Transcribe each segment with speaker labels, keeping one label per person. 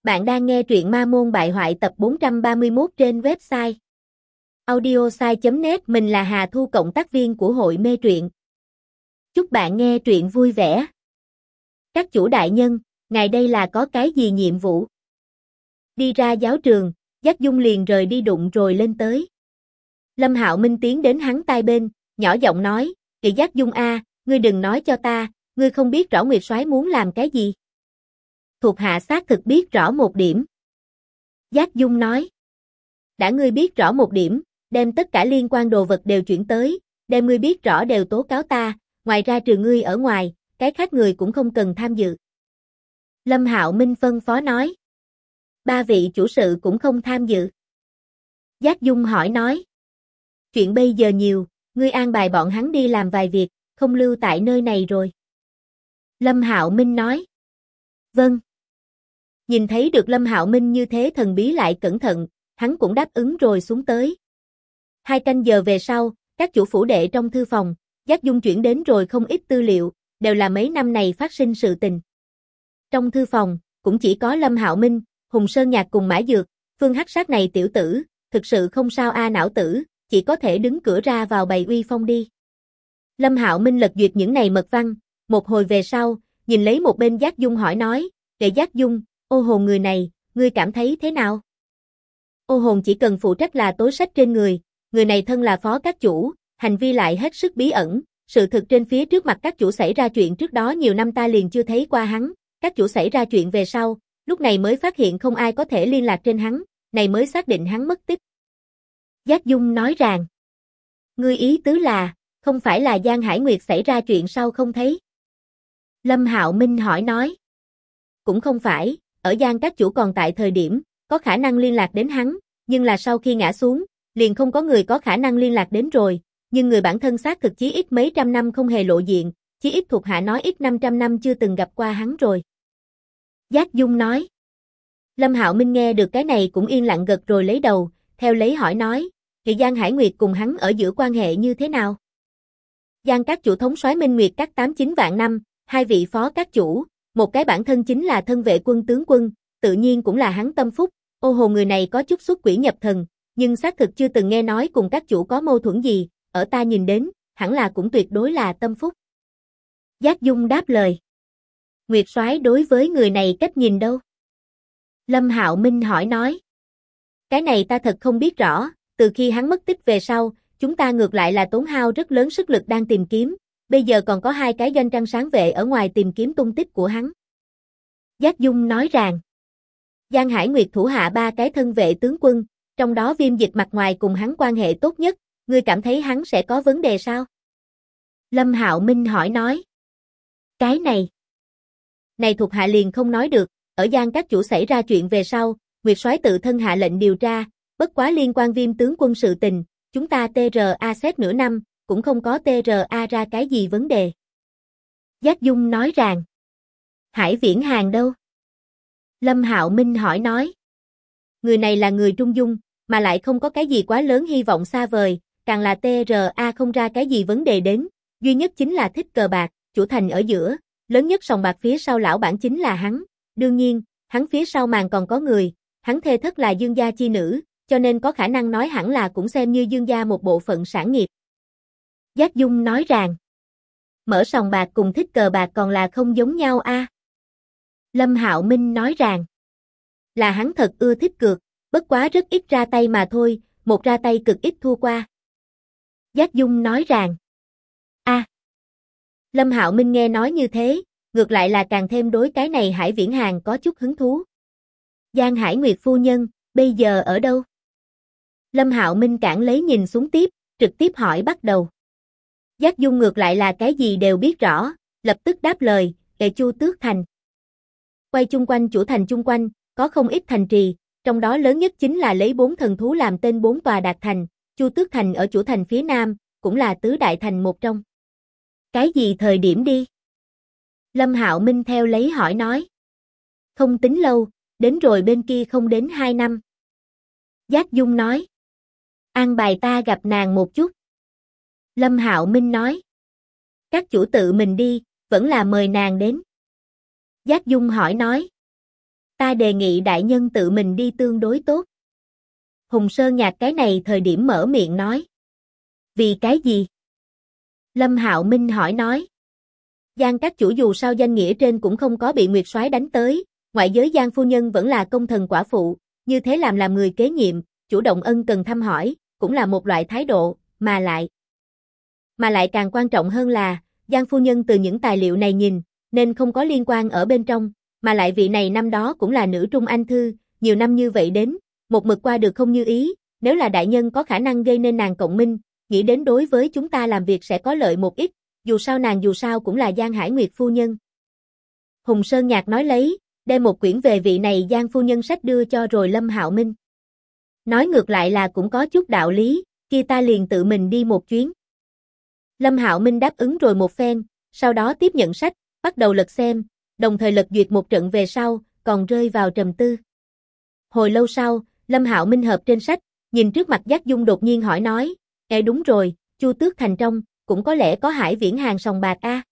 Speaker 1: Bạn đang nghe truyện Ma Môn Bại Hoại tập 431 trên website audiosai.net. Mình là Hà Thu, cộng tác viên của hội mê truyện. Chúc bạn nghe truyện vui vẻ. Các chủ đại nhân, ngài đây là có cái gì nhiệm vụ? Đi ra giáo trường, Giác Dung liền rời đi đụng rồi lên tới. Lâm Hạo Minh tiến đến hắn tai bên, nhỏ giọng nói, "Kỵ Giác Dung a, ngươi đừng nói cho ta, ngươi không biết rõ Nguyệt Soái muốn làm cái gì?" Thuộc hạ xác thực biết rõ một điểm. Giác Dung nói. Đã ngươi biết rõ một điểm, đem tất cả liên quan đồ vật đều chuyển tới, đem ngươi biết rõ đều tố cáo ta, ngoài ra trừ ngươi ở ngoài, cái khác người cũng không cần tham dự. Lâm Hạo Minh phân phó nói. 3 vị chủ sự cũng không tham dự. Giác Dung hỏi nói. Chuyện bây giờ nhiều, ngươi an bài bọn hắn đi làm vài việc, không lưu tại nơi này rồi. Lâm Hạo Minh nói. Vâng. Nhìn thấy được Lâm Hạo Minh như thế thần bí lại cẩn thận, hắn cũng đáp ứng rồi xuống tới. 2 canh giờ về sau, các chủ phủ đệ trong thư phòng, Giác Dung chuyển đến rồi không ít tư liệu, đều là mấy năm này phát sinh sự tình. Trong thư phòng, cũng chỉ có Lâm Hạo Minh, Hùng Sơn Nhạc cùng Mã Dược, Phương Hắc Sát này tiểu tử, thực sự không sao a não tử, chỉ có thể đứng cửa ra vào bày uy phong đi. Lâm Hạo Minh lật duyệt những này mật văn, một hồi về sau, nhìn lấy một bên Giác Dung hỏi nói, "Đệ Giác Dung, Ô Hồn người này, ngươi cảm thấy thế nào?" Ô Hồn chỉ cần phụ trách là tối sách trên người này thân là phó các chủ, hành vi lại hết sức bí ẩn, sự thực trên phía trước mặt các chủ xảy ra chuyện trước đó nhiều năm ta liền chưa thấy qua hắn, các chủ xảy ra chuyện về sau, lúc này mới phát hiện không ai có thể liên lạc trên hắn, này mới xác định hắn mất tích. Giác Dung nói rằng, ngươi ý tứ là, không phải là Giang Hải Nguyệt xảy ra chuyện sau không thấy? Lâm Hạo Minh hỏi nói, cũng không phải, ở Giang các chủ còn tại thời điểm, có khả năng liên lạc đến hắn, nhưng là sau khi ngã xuống, liền không có người có khả năng liên lạc đến rồi, nhưng người bản thân xác thực chí ít mấy trăm năm không hề lộ diện, chí ít thuộc hạ nói ít 500 năm chưa từng gặp qua hắn rồi. Giác Dung nói. Lâm Hạo Minh nghe được cái này cũng yên lặng gật rồi lấy đầu, theo lấy hỏi nói, thì Giang Hải Nguyệt cùng hắn ở giữa quan hệ như thế nào? Giang các chủ thống soái Minh Nguyệt các 89 vạn năm, 2 vị phó các chủ, một cái bản thân chính là thân vệ quân tướng quân, tự nhiên cũng là hắn tâm phúc. Ô Hồ người này có chút xuất quỷ nhập thần, nhưng xác thực chưa từng nghe nói cùng các chủ có mâu thuẫn gì, ở ta nhìn đến, hẳn là cũng tuyệt đối là tâm phúc. Giác Dung đáp lời. Nguyệt Soái đối với người này cách nhìn đâu? Lâm Hạo Minh hỏi nói. Cái này ta thật không biết rõ, từ khi hắn mất tích về sau, chúng ta ngược lại là tốn hao rất lớn sức lực đang tìm kiếm, bây giờ còn có 2 cái doanh trăng sáng vệ ở ngoài tìm kiếm tung tích của hắn. Giác Dung nói rằng, Giang Hải Nguyệt thủ hạ 3 cái thân vệ tướng quân, trong đó Viêm Dịch mặt ngoài cùng hắn quan hệ tốt nhất, ngươi cảm thấy hắn sẽ có vấn đề sao? Lâm Hạo Minh hỏi nói. Cái này thuộc hạ liền không nói được, ở Giang các chủ xảy ra chuyện về sau, Nguyệt Soái tự thân hạ lệnh điều tra, bất quá liên quan Viêm tướng quân sự tình, chúng ta TRA xét nửa năm, cũng không có TRA ra cái gì vấn đề. Giác Dung nói rằng, Hải Viễn Hàng đâu? Lâm Hạo Minh hỏi nói. Người này là người trung dung, mà lại không có cái gì quá lớn hy vọng xa vời, càng là TRA không ra cái gì vấn đề đến, duy nhất chính là thích cờ bạc, chủ thành ở giữa, lớn nhất sòng bạc phía sau lão bản chính là hắn, đương nhiên, hắn phía sau màn còn có người, hắn thê thất là Dương gia chi nữ, cho nên có khả năng nói hẳn là cũng xem như Dương gia một bộ phận sản nghiệp. Giác Dung nói rằng, mở sòng bạc cùng thích cờ bạc còn là không giống nhau a. Lâm Hạo Minh nói rằng, là hắn thật ưa thích cược, bất quá rất ít ra tay mà thôi, một ra tay cực ít thua qua. Giác Dung nói rằng, Lâm Hạo Minh nghe nói như thế, ngược lại là càng thêm đối cái này Hải Viễn Hàng có chút hứng thú. Giang Hải Nguyệt phu nhân, bây giờ ở đâu? Lâm Hạo Minh cản lấy nhìn xuống tiếp, trực tiếp hỏi bắt đầu. Giác Dung ngược lại là cái gì đều biết rõ, lập tức đáp lời, Đệ Chu Tước Thành. Quay chung quanh chủ thành chung quanh, có không ít thành trì, trong đó lớn nhất chính là lấy 4 thần thú làm tên 4 tòa đạt thành, Chu Tước Thành ở chủ thành phía nam, cũng là tứ đại thành một trong. Cái gì thời điểm đi? Lâm Hạo Minh theo lấy hỏi nói. Không tính lâu, đến rồi bên kia không đến 2 năm. Giác Dung nói. An bài ta gặp nàng một chút. Lâm Hạo Minh nói. Các chủ tự mình đi, vẫn là mời nàng đến. Giác Dung hỏi nói. Ta đề nghị đại nhân tự mình đi tương đối tốt. Hùng Sơn Nhạc cái này thời điểm mở miệng nói. Vì cái gì? Lâm Hạo Minh hỏi nói. Giang các chủ dù sao danh nghĩa trên cũng không có bị Nguyệt Soái đánh tới, ngoại giới Giang phu nhân vẫn là công thần quả phụ, như thế làm người kế nhiệm, chủ động ân cần thăm hỏi, cũng là một loại thái độ, mà lại càng quan trọng hơn là, Giang phu nhân từ những tài liệu này nhìn, nên không có liên quan ở bên trong, mà lại vị này năm đó cũng là nữ trung anh thư, nhiều năm như vậy đến, một mực qua được không như ý, nếu là đại nhân có khả năng gây nên nàng cộng minh, nghĩ đến đối với chúng ta làm việc sẽ có lợi một ít, dù sao nàng dù sao cũng là Giang Hải Nguyệt phu nhân. Hùng Sơn Nhạc nói lấy, đem một quyển về vị này Giang phu nhân sách đưa cho rồi Lâm Hạo Minh. Nói ngược lại là cũng có chút đạo lý, kia ta liền tự mình đi một chuyến. Lâm Hạo Minh đáp ứng rồi một phen, sau đó tiếp nhận sách, bắt đầu lật xem, đồng thời lật duyệt một trận về sau, còn rơi vào trầm tư. Hồi lâu sau, Lâm Hạo Minh hợp trên sách, nhìn trước mặt Giác Dung đột nhiên hỏi nói, đúng rồi, Chu Tước Thành trong, cũng có lẽ có Hải Viễn hàng sòng bạc a.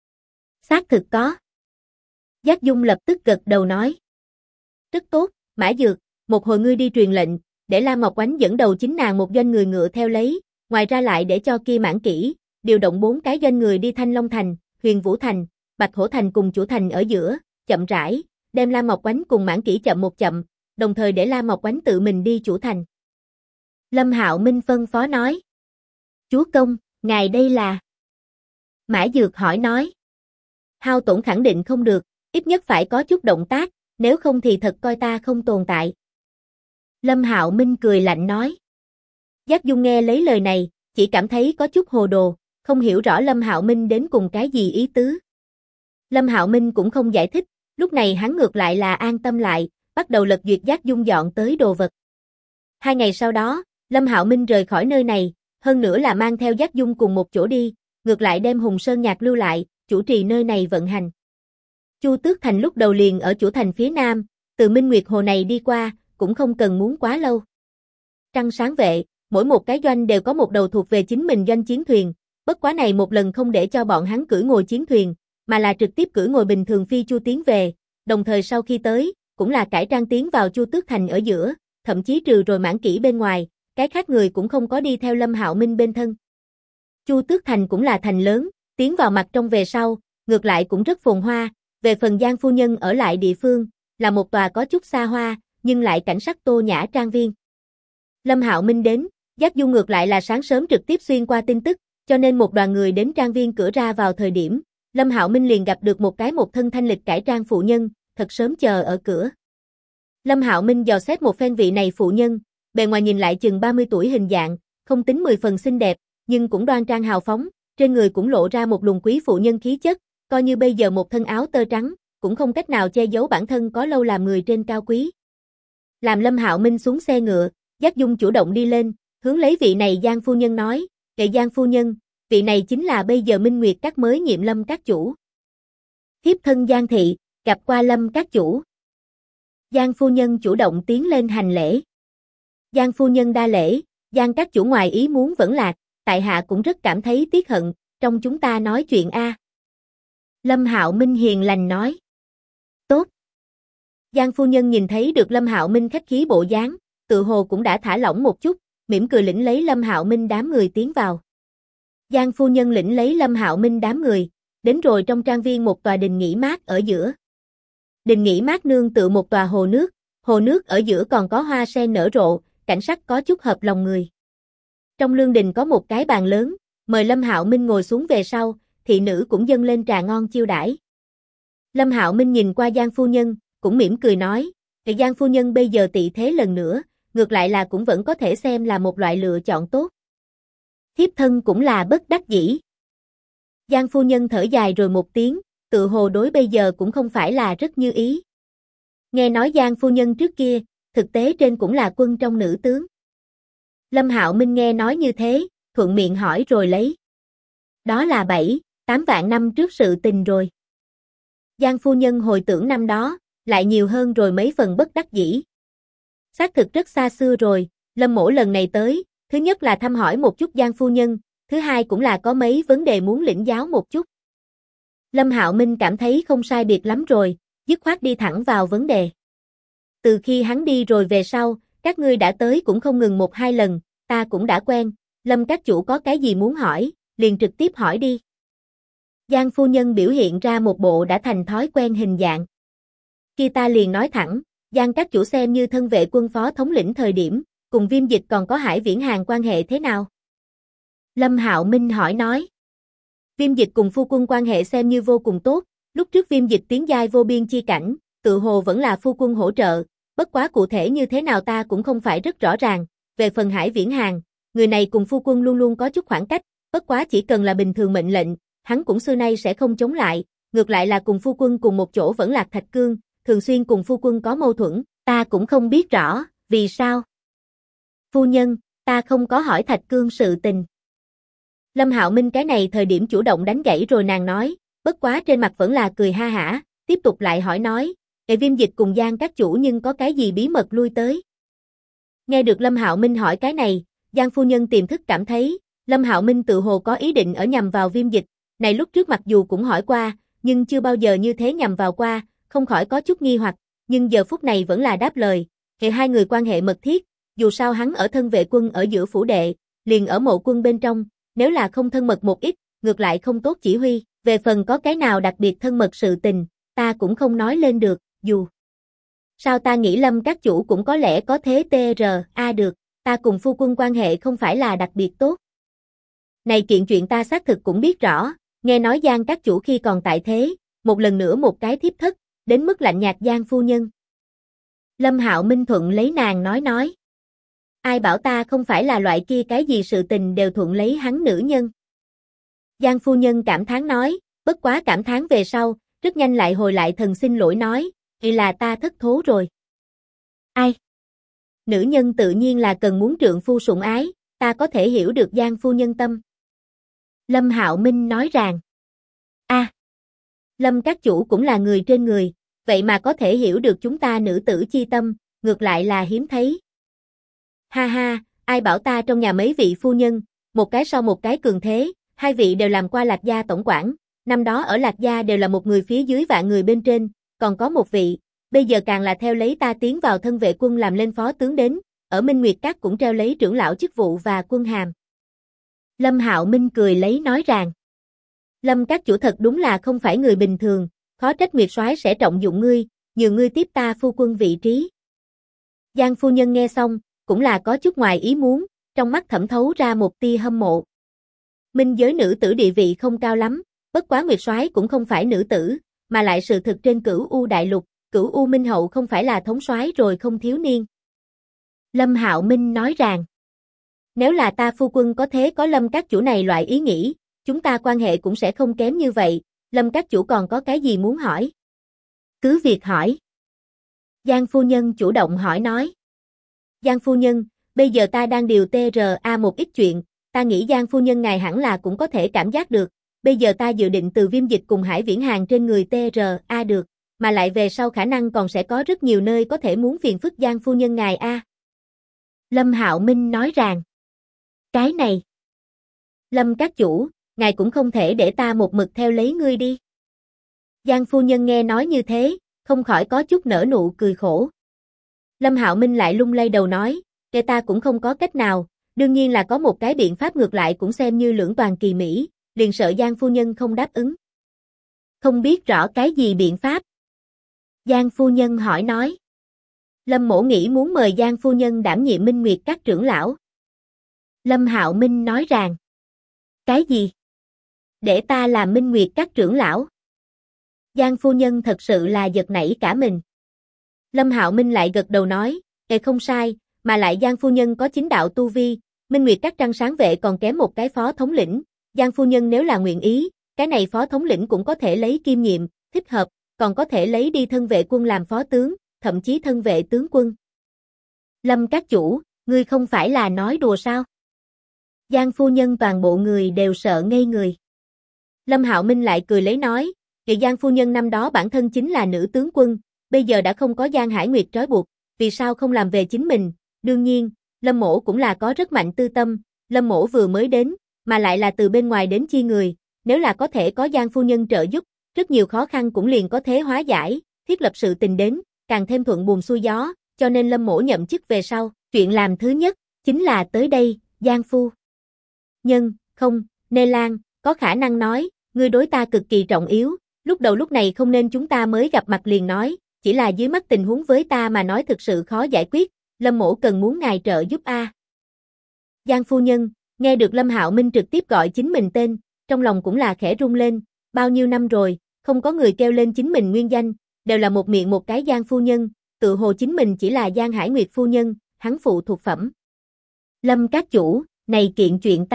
Speaker 1: Xác thực có. Giác Dung lập tức gật đầu nói. Rất tốt, Mã Dược, một hồi ngươi đi truyền lệnh, để Lam Ngọc Oánh dẫn đầu chính nàng một doanh người ngựa theo lấy, ngoài ra lại để cho kia Mãn Kỷ, điều động 4 cái doanh người đi Thanh Long Thành, Huyền Vũ Thành, Bạch Hổ Thành cùng Chủ Thành ở giữa, chậm rãi, đem Lam Ngọc Oánh cùng Mãn Kỷ chậm một chậm, đồng thời để Lam Ngọc Oánh tự mình đi Chủ Thành. Lâm Hạo Minh phân phó nói. Chúa công, ngài đây là... Mã Dược hỏi nói. Hao tổn khẳng định không được, ít nhất phải có chút động tác, nếu không thì thật coi ta không tồn tại. Lâm Hạo Minh cười lạnh nói. Giác Dung nghe lấy lời này, chỉ cảm thấy có chút hồ đồ, không hiểu rõ Lâm Hạo Minh đến cùng cái gì ý tứ. Lâm Hạo Minh cũng không giải thích, lúc này hắn ngược lại là an tâm lại, bắt đầu lật duyệt Giác Dung dọn tới đồ vật. 2 ngày sau đó, Lâm Hạo Minh rời khỏi nơi này, hơn nữa là mang theo Giác Dung cùng một chỗ đi, ngược lại đem Hùng Sơn Nhạc lưu lại, chủ trì nơi này vận hành. Chu Tước Thành lúc đầu liền ở Chủ Thành phía nam, từ Minh Nguyệt Hồ này đi qua, cũng không cần muốn quá lâu. Trăng sáng vệ, mỗi một cái doanh đều có một đầu thuộc về chính mình doanh chiến thuyền, bất quá này một lần không để cho bọn hắn cưỡi ngồi chiến thuyền, mà là trực tiếp cưỡi ngồi bình thường phi chu tiến về, đồng thời sau khi tới, cũng là cải trang tiến vào Chu Tước Thành ở giữa, thậm chí trừ rồi Mãn Kỷ bên ngoài, cái khác người cũng không có đi theo Lâm Hạo Minh bên thân. Chu Tước Thành cũng là thành lớn, tiến vào mặt trong về sau, ngược lại cũng rất phồn hoa, về phần Giang phu nhân ở lại địa phương, là một tòa có chút xa hoa, nhưng lại cảnh sắc tô nhã trang viên. Lâm Hạo Minh đến, Giác Dung ngược lại là sáng sớm trực tiếp xuyên qua tin tức, cho nên một đoàn người đến trang viên cửa ra vào thời điểm, Lâm Hạo Minh liền gặp được một thân thanh lịch cải trang phụ nhân, thật sớm chờ ở cửa. Lâm Hạo Minh dò xét một phen vị này phụ nhân, bề ngoài nhìn lại chừng 30 tuổi hình dạng, không tính 10 phần xinh đẹp, nhưng cũng đoan trang hào phóng, trên người cũng lộ ra một luồng quý phụ nhân khí chất, coi như bây giờ một thân áo tơ trắng, cũng không cách nào che giấu bản thân có lâu làm người trên cao quý. Làm Lâm Hạo Minh xuống xe ngựa, Giác Dung chủ động đi lên, hướng lấy vị này Giang phu nhân nói, "Kệ Giang phu nhân, vị này chính là bây giờ Minh Nguyệt các mới nhiệm Lâm các chủ. Thiếp thân Giang thị, gặp qua Lâm các chủ." Giang phu nhân chủ động tiến lên hành lễ. Giang phu nhân đa lễ, Giang các chủ ngoài ý muốn vẫn lạc, tại hạ cũng rất cảm thấy tiếc hận, trong chúng ta nói chuyện a. Lâm Hạo Minh hiền lành nói. Tốt. Giang phu nhân nhìn thấy được Lâm Hạo Minh khách khí bộ dáng, tự hồ cũng đã thả lỏng một chút, mỉm cười lĩnh lấy Lâm Hạo Minh đám người tiến vào. Giang phu nhân lĩnh lấy Lâm Hạo Minh đám người, đến rồi trong trang viên một tòa đình nghỉ mát ở giữa. Đình nghỉ mát nương tựa một tòa hồ nước ở giữa còn có hoa sen nở rộ, cảnh sắc có chút hợp lòng người. Trong lương đình có một cái bàn lớn, mời Lâm Hạo Minh ngồi xuống về sau, thị nữ cũng dâng lên trà ngon chiêu đãi. Lâm Hạo Minh nhìn qua Giang phu nhân, cũng mỉm cười nói, Giang phu nhân bây giờ tị thế lần nữa, ngược lại là cũng vẫn có thể xem là một loại lựa chọn tốt. Thiếp thân cũng là bất đắc dĩ. Giang phu nhân thở dài rồi một tiếng, tự hồ đối bây giờ cũng không phải là rất như ý. Nghe nói Giang phu nhân trước kia, thực tế trên cũng là quân trong nữ tướng. Lâm Hạo Minh nghe nói như thế, thuận miệng hỏi rồi lấy. Đó là 7-8 vạn năm trước sự tình rồi. Giang phu nhân hồi tưởng năm đó, lại nhiều hơn rồi mấy phần bất đắc dĩ. Xác thực rất xa xưa rồi, Lâm mỗ lần này tới, thứ nhất là thăm hỏi một chút Giang phu nhân, thứ hai cũng là có mấy vấn đề muốn lĩnh giáo một chút. Lâm Hạo Minh cảm thấy không sai biệt lắm rồi, dứt khoát đi thẳng vào vấn đề. Từ khi hắn đi rồi về sau, các ngươi đã tới cũng không ngừng một hai lần, ta cũng đã quen, Lâm các chủ có cái gì muốn hỏi, liền trực tiếp hỏi đi. Giang phu nhân biểu hiện ra một bộ đã thành thói quen hình dạng. Khi ta liền nói thẳng, Giang các chủ xem như thân vệ quân phó thống lĩnh thời điểm, cùng Viêm Dịch còn có Hải Viễn Hàn quan hệ thế nào? Lâm Hạo Minh hỏi nói. Viêm Dịch cùng phu quân quan hệ xem như vô cùng tốt, lúc trước Viêm Dịch tiến giai vô biên chi cảnh, tự hồ vẫn là phu quân hỗ trợ, bất quá cụ thể như thế nào ta cũng không phải rất rõ ràng, về phần Hải Viễn Hàn, người này cùng phu quân luôn luôn có chút khoảng cách, bất quá chỉ cần là bình thường mệnh lệnh, hắn cũng xưa nay sẽ không chống lại, ngược lại là cùng phu quân cùng một chỗ vẫn lạc Thạch Cương, thường xuyên cùng phu quân có mâu thuẫn, ta cũng không biết rõ, vì sao? Phu nhân, ta không có hỏi Thạch Cương sự tình. Lâm Hạo Minh cái này thời điểm chủ động đánh gãy rồi nàng nói, bất quá trên mặt vẫn là cười ha hả, tiếp tục lại hỏi nói, Viêm Dịch cùng Giang các chủ nhưng có cái gì bí mật lui tới? Nghe được Lâm Hạo Minh hỏi cái này, Giang phu nhân tiềm thức cảm thấy, Lâm Hạo Minh tự hồ có ý định ở nhằm vào Viêm Dịch, này lúc trước mặc dù cũng hỏi qua, nhưng chưa bao giờ như thế nhằm vào qua, không khỏi có chút nghi hoặc, nhưng giờ phút này vẫn là đáp lời, hai người quan hệ mật thiết, dù sao hắn ở thân vệ quân ở giữa phủ đệ, liền ở mộ quân bên trong, nếu là không thân mật một ít, ngược lại không tốt chỉ huy, về phần có cái nào đặc biệt thân mật sự tình, ta cũng không nói lên được, dù sao ta nghĩ Lâm các chủ cũng có lẽ có thế TRA được, ta cùng phu quân quan hệ không phải là đặc biệt tốt. Này kiện chuyện ta xác thực cũng biết rõ, nghe nói Giang các chủ khi còn tại thế, một lần nữa một cái thiếp thất, đến mức lạnh nhạt Giang phu nhân. Lâm Hạo Minh thuận lấy nàng nói. Ai bảo ta không phải là loại kia cái gì sự tình đều thuận lấy hắn nữ nhân. Giang phu nhân cảm thán nói, bất quá cảm thán về sau, rất nhanh lại hồi lại thần xin lỗi nói, thì là ta thất thố rồi. Ai? Nữ nhân tự nhiên là cần muốn trượng phu sủng ái, ta có thể hiểu được Giang phu nhân tâm. Lâm Hạo Minh nói rằng, Lâm các chủ cũng là người trên người, vậy mà có thể hiểu được chúng ta nữ tử chi tâm, ngược lại là hiếm thấy. Ha ha, ai bảo ta trong nhà mấy vị phu nhân, một cái sau một cái cường thế, hai vị đều làm qua Lạc Gia tổng quản, năm đó ở Lạc Gia đều là một người phía dưới vạn người bên trên, còn có một vị, bây giờ càng là theo lấy ta tiến vào thân vệ quân làm lên phó tướng đến, ở Minh Nguyệt Các cũng treo lấy trưởng lão chức vụ và quân hàm. Lâm Hạo Minh cười lấy nói rằng, Lâm các chủ thật đúng là không phải người bình thường, khó trách Nguyệt soái sẽ trọng dụng ngươi, nhường ngươi tiếp ta phu quân vị trí. Giang phu nhân nghe xong, cũng là có chút ngoài ý muốn, trong mắt thẩm thấu ra một tia hâm mộ. Minh giới nữ tử địa vị không cao lắm, bất quá Nguyệt soái cũng không phải nữ tử, mà lại sự thực trên Cửu U đại lục, Cửu U Minh hậu không phải là thống soái rồi không thiếu niên. Lâm Hạo Minh nói rằng, nếu là ta phu quân có thế có Lâm các chủ này loại ý nghĩ, chúng ta quan hệ cũng sẽ không kém như vậy, Lâm các chủ còn có cái gì muốn hỏi? Cứ việc hỏi. Giang phu nhân chủ động hỏi nói. Giang phu nhân, bây giờ ta đang điều TRA một ít chuyện, ta nghĩ Giang phu nhân ngài hẳn là cũng có thể cảm giác được, bây giờ ta dự định từ Viêm Dịch cùng Hải Viễn Hàn trên người TRA được, mà lại về sau khả năng còn sẽ có rất nhiều nơi có thể muốn phiền phức Giang phu nhân ngài a. Lâm Hạo Minh nói rằng, cái này, Lâm các chủ, ngài cũng không thể để ta một mực theo lấy ngươi đi. Giang phu nhân nghe nói như thế, không khỏi có chút nở nụ cười khổ. Lâm Hạo Minh lại lung lay đầu nói, kể ta cũng không có cách nào, đương nhiên là có một cái biện pháp ngược lại cũng xem như lưỡng toàn kỳ mỹ, liền sợ Giang phu nhân không đáp ứng. Không biết rõ cái gì biện pháp? Giang phu nhân hỏi nói. Lâm mỗ nghĩ muốn mời Giang phu nhân đảm nhiệm Minh Nguyệt Các trưởng lão. Lâm Hạo Minh nói rằng, cái gì? Để ta làm Minh Nguyệt Các trưởng lão? Giang phu nhân thật sự là giật nảy cả mình. Lâm Hạo Minh lại gật đầu nói, không sai, mà lại Giang phu nhân có chính đạo tu vi, Minh Nguyệt Các trăng sáng vệ còn kém một cái phó thống lĩnh, Giang phu nhân nếu là nguyện ý, cái này phó thống lĩnh cũng có thể lấy kiêm nhiệm, thích hợp, còn có thể lấy đi thân vệ quân làm phó tướng, thậm chí thân vệ tướng quân. Lâm các chủ, ngươi không phải là nói đùa sao? Giang phu nhân toàn bộ người đều sợ ngây người. Lâm Hạo Minh lại cười lấy nói, vậy Giang phu nhân năm đó bản thân chính là nữ tướng quân, bây giờ đã không có Giang Hải Nguyệt trói buộc, vì sao không làm về chính mình? Đương nhiên, Lâm mỗ cũng là có rất mạnh tư tâm, Lâm mỗ vừa mới đến, mà lại là từ bên ngoài đến chi người, nếu là có thể có Giang phu nhân trợ giúp, rất nhiều khó khăn cũng liền có thế hóa giải, thiết lập sự tình đến, càng thêm thuận buồm xuôi gió, cho nên Lâm Mỗ nhậm chức về sau, chuyện làm thứ nhất, chính là tới đây, Giang phu nhân, không, Nê Lan, có khả năng nói, ngươi đối ta cực kỳ trọng yếu, lúc đầu lúc này không nên chúng ta mới gặp mặt liền nói, chỉ là dưới mắt tình huống với ta mà nói thực sự khó giải quyết, Lâm Mỗ cần muốn ngài trợ giúp a. Giang phu nhân, nghe được Lâm Hạo Minh trực tiếp gọi chính mình tên, trong lòng cũng là khẽ rung lên, bao nhiêu năm rồi, không có người kêu lên chính mình nguyên danh, đều là một miệng một cái Giang phu nhân, tự hồ chính mình chỉ là Giang Hải Nguyệt phu nhân, hắn phụ thuộc phẩm. Lâm các chủ, này kiện chuyện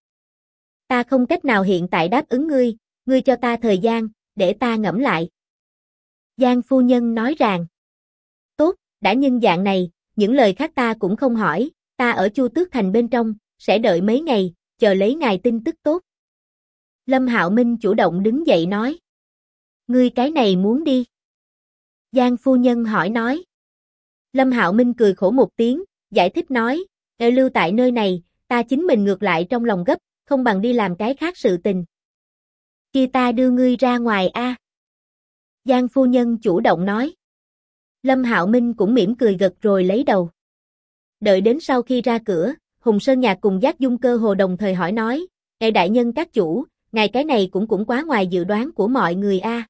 Speaker 1: ta không cách nào hiện tại đáp ứng ngươi cho ta thời gian, để ta ngẫm lại. Giang phu nhân nói rằng, tốt, đã nhân dạng này, những lời khác ta cũng không hỏi, ta ở Chu Tước Thành bên trong, sẽ đợi mấy ngày, chờ lấy ngài tin tức tốt. Lâm Hạo Minh chủ động đứng dậy nói, ngươi cái này muốn đi? Giang phu nhân hỏi nói. Lâm Hạo Minh cười khổ một tiếng, giải thích nói, lưu tại nơi này, ta chính mình ngược lại trong lòng gấp, không bằng đi làm cái khác sự tình. Kia ta đưa ngươi ra ngoài a. Giang phu nhân chủ động nói. Lâm Hạo Minh cũng mỉm cười gật rồi lấy đầu. Đợi đến sau khi ra cửa, Hùng Sơn Nhạc cùng Giác Dung cơ hồ đồng thời hỏi nói, đại nhân các chủ, ngài cái này cũng quá ngoài dự đoán của mọi người a.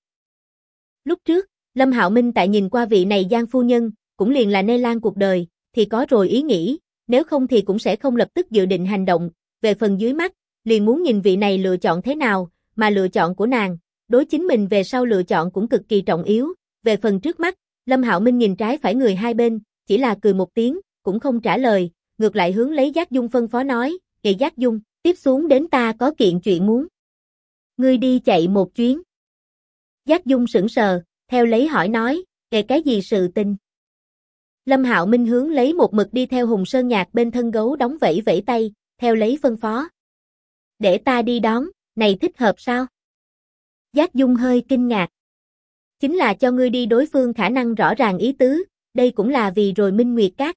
Speaker 1: Lúc trước, Lâm Hạo Minh tại nhìn qua vị này Giang phu nhân, cũng liền là Nê Lan cuộc đời, thì có rồi ý nghĩ, nếu không thì cũng sẽ không lập tức dự định hành động, về phần dưới mắt, liền muốn nhìn vị này lựa chọn thế nào, mà lựa chọn của nàng, đối chính mình về sau lựa chọn cũng cực kỳ trọng yếu, về phần trước mắt, Lâm Hạo Minh nhìn trái phải người hai bên, chỉ là cười một tiếng, cũng không trả lời, ngược lại hướng lấy Giác Dung phân phó nói, Giác Dung, tiếp xuống đến ta có kiện chuyện muốn. Ngươi đi chạy một chuyến. Giác Dung sững sờ, theo lấy hỏi nói, cái gì sự tình? Lâm Hạo Minh hướng lấy một mực đi theo Hùng Sơn Nhạc bên thân gấu đóng vẫy vẫy tay, theo lấy phân phó. Để ta đi đón, này thích hợp sao? Giác Dung hơi kinh ngạc. Chính là cho ngươi đi đối phương khả năng rõ ràng ý tứ, đây cũng là vì rồi Minh Nguyệt Các.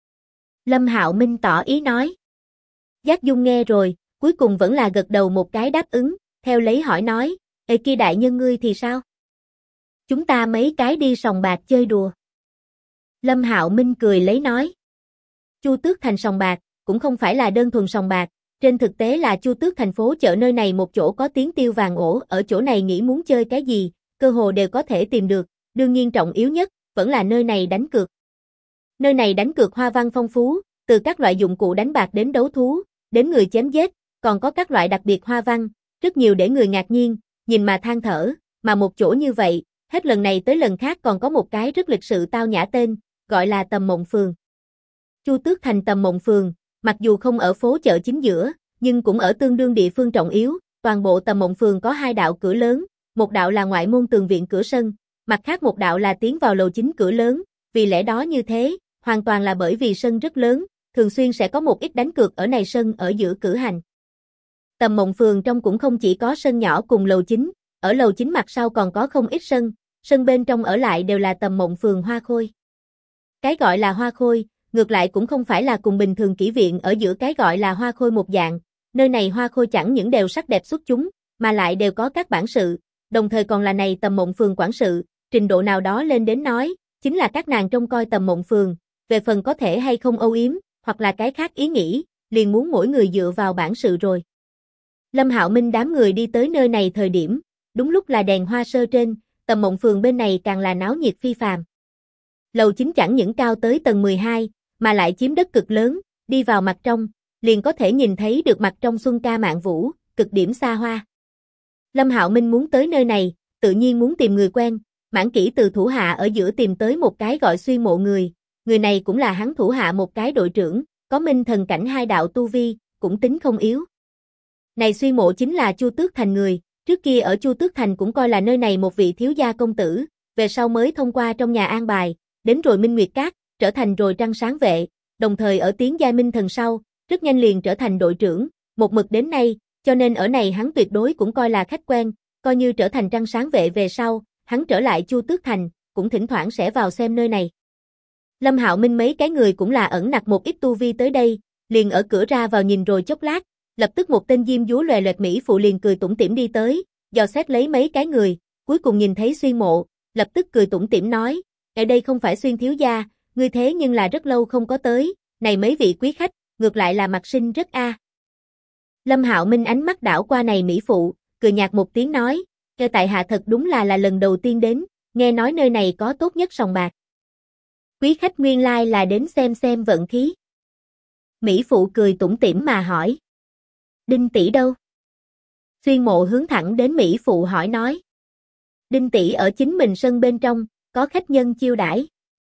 Speaker 1: Lâm Hạo Minh tỏ ý nói. Giác Dung nghe rồi, cuối cùng vẫn là gật đầu một cái đáp ứng, theo lấy hỏi nói, kia đại nhân ngươi thì sao? Chúng ta mấy cái đi sòng bạc chơi đùa. Lâm Hạo Minh cười lấy nói. Chu Tước Thành sòng bạc, cũng không phải là đơn thuần sòng bạc, trên thực tế là Chu Tước thành phố chợ nơi này một chỗ có tiếng tiêu vàng ổ, ở chỗ này nghĩ muốn chơi cái gì, cơ hồ đều có thể tìm được, đương nhiên trọng yếu nhất, vẫn là nơi này đánh cược. Nơi này đánh cược hoa văn phong phú, từ các loại dụng cụ đánh bạc đến đấu thú, đến người chém giết, còn có các loại đặc biệt hoa văn, rất nhiều để người ngạc nhiên, nhìn mà than thở, mà một chỗ như vậy, hết lần này tới lần khác còn có một cái rất lịch sự tao nhã tên, gọi là Tầm Mộng Phường. Chu Tước Thành Tầm Mộng Phường, mặc dù không ở phố chợ chính giữa, nhưng cũng ở tương đương địa phương trọng yếu, toàn bộ Tầm Mộng Phường có hai đạo cửa lớn, một đạo là ngoại môn tường viện cửa sân, mặt khác một đạo là tiến vào lầu chính cửa lớn, vì lẽ đó như thế, hoàn toàn là bởi vì sân rất lớn, thường xuyên sẽ có một ít đánh cược ở này sân ở giữa cử hành. Tầm Mộng Phường trong cũng không chỉ có sân nhỏ cùng lầu chính, ở lầu chính mặt sau còn có không ít sân bên trong ở lại đều là Tầm Mộng Phường hoa khôi. Cái gọi là hoa khôi, ngược lại cũng không phải là cùng bình thường kỹ viện ở giữa cái gọi là hoa khôi một dạng, nơi này hoa khôi chẳng những đều sắc đẹp xuất chúng, mà lại đều có các bản sự, đồng thời còn là này Tầm Mộng Phường quản sự, trình độ nào đó lên đến nói, chính là các nàng trông coi Tầm Mộng Phường, về phần có thể hay không âu yếm, hoặc là cái khác ý nghĩ, liền muốn mỗi người dựa vào bản sự rồi. Lâm Hạo Minh đám người đi tới nơi này thời điểm, đúng lúc là đèn hoa sơ trên, Tầm Mộng Phường bên này càng là náo nhiệt phi phàm. Lầu chính chẳng những cao tới tầng 12, mà lại chiếm đất cực lớn, đi vào mặt trong, liền có thể nhìn thấy được mặt trong xuân ca mạn vũ, cực điểm xa hoa. Lâm Hạo Minh muốn tới nơi này, tự nhiên muốn tìm người quen, Mãn Kỷ từ thủ hạ ở giữa tìm tới một cái gọi Xuyên Mộ người này cũng là hắn thủ hạ một cái đội trưởng, có minh thần cảnh hai đạo tu vi, cũng tính không yếu. Này Xuyên Mộ chính là Chu Tước Thành người, trước kia ở Chu Tước Thành cũng coi là nơi này một vị thiếu gia công tử, về sau mới thông qua trong nhà an bài, đến rồi Minh Nguyệt Các, trở thành rồi Trăng Sáng Vệ, đồng thời ở tiến giai minh thần sau, rất nhanh liền trở thành đội trưởng, một mực đến nay, cho nên ở này hắn tuyệt đối cũng coi là khách quen, coi như trở thành Trăng Sáng Vệ về sau, hắn trở lại Chu Tước Thành, cũng thỉnh thoảng sẽ vào xem nơi này. Lâm Hạo Minh mấy cái người cũng là ẩn nặc một ít tu vi tới đây, liền ở cửa ra vào nhìn rồi chốc lát, lập tức một tên diêm dúa lòe loẹt mỹ phụ liền cười tủm tỉm đi tới, dò xét lấy mấy cái người, cuối cùng nhìn thấy Xuyên Mộ, lập tức cười tủm tỉm nói, ở đây không phải Xuyên thiếu gia, ngươi thế nhưng là rất lâu không có tới, này mấy vị quý khách, ngược lại là mặt sinh rất a. Lâm Hạo Minh ánh mắt đảo qua này mỹ phụ, cười nhạt một tiếng nói, "Kêu tại hạ thật đúng là lần đầu tiên đến, nghe nói nơi này có tốt nhất sòng bạc. Quý khách nguyên lai là đến xem vận khí." Mỹ phụ cười tủm tỉm mà hỏi, "Đinh tỷ đâu?" Xuyên Mộ hướng thẳng đến Mỹ phụ hỏi nói, "Đinh tỷ ở chính mình sân bên trong, có khách nhân chiêu đãi."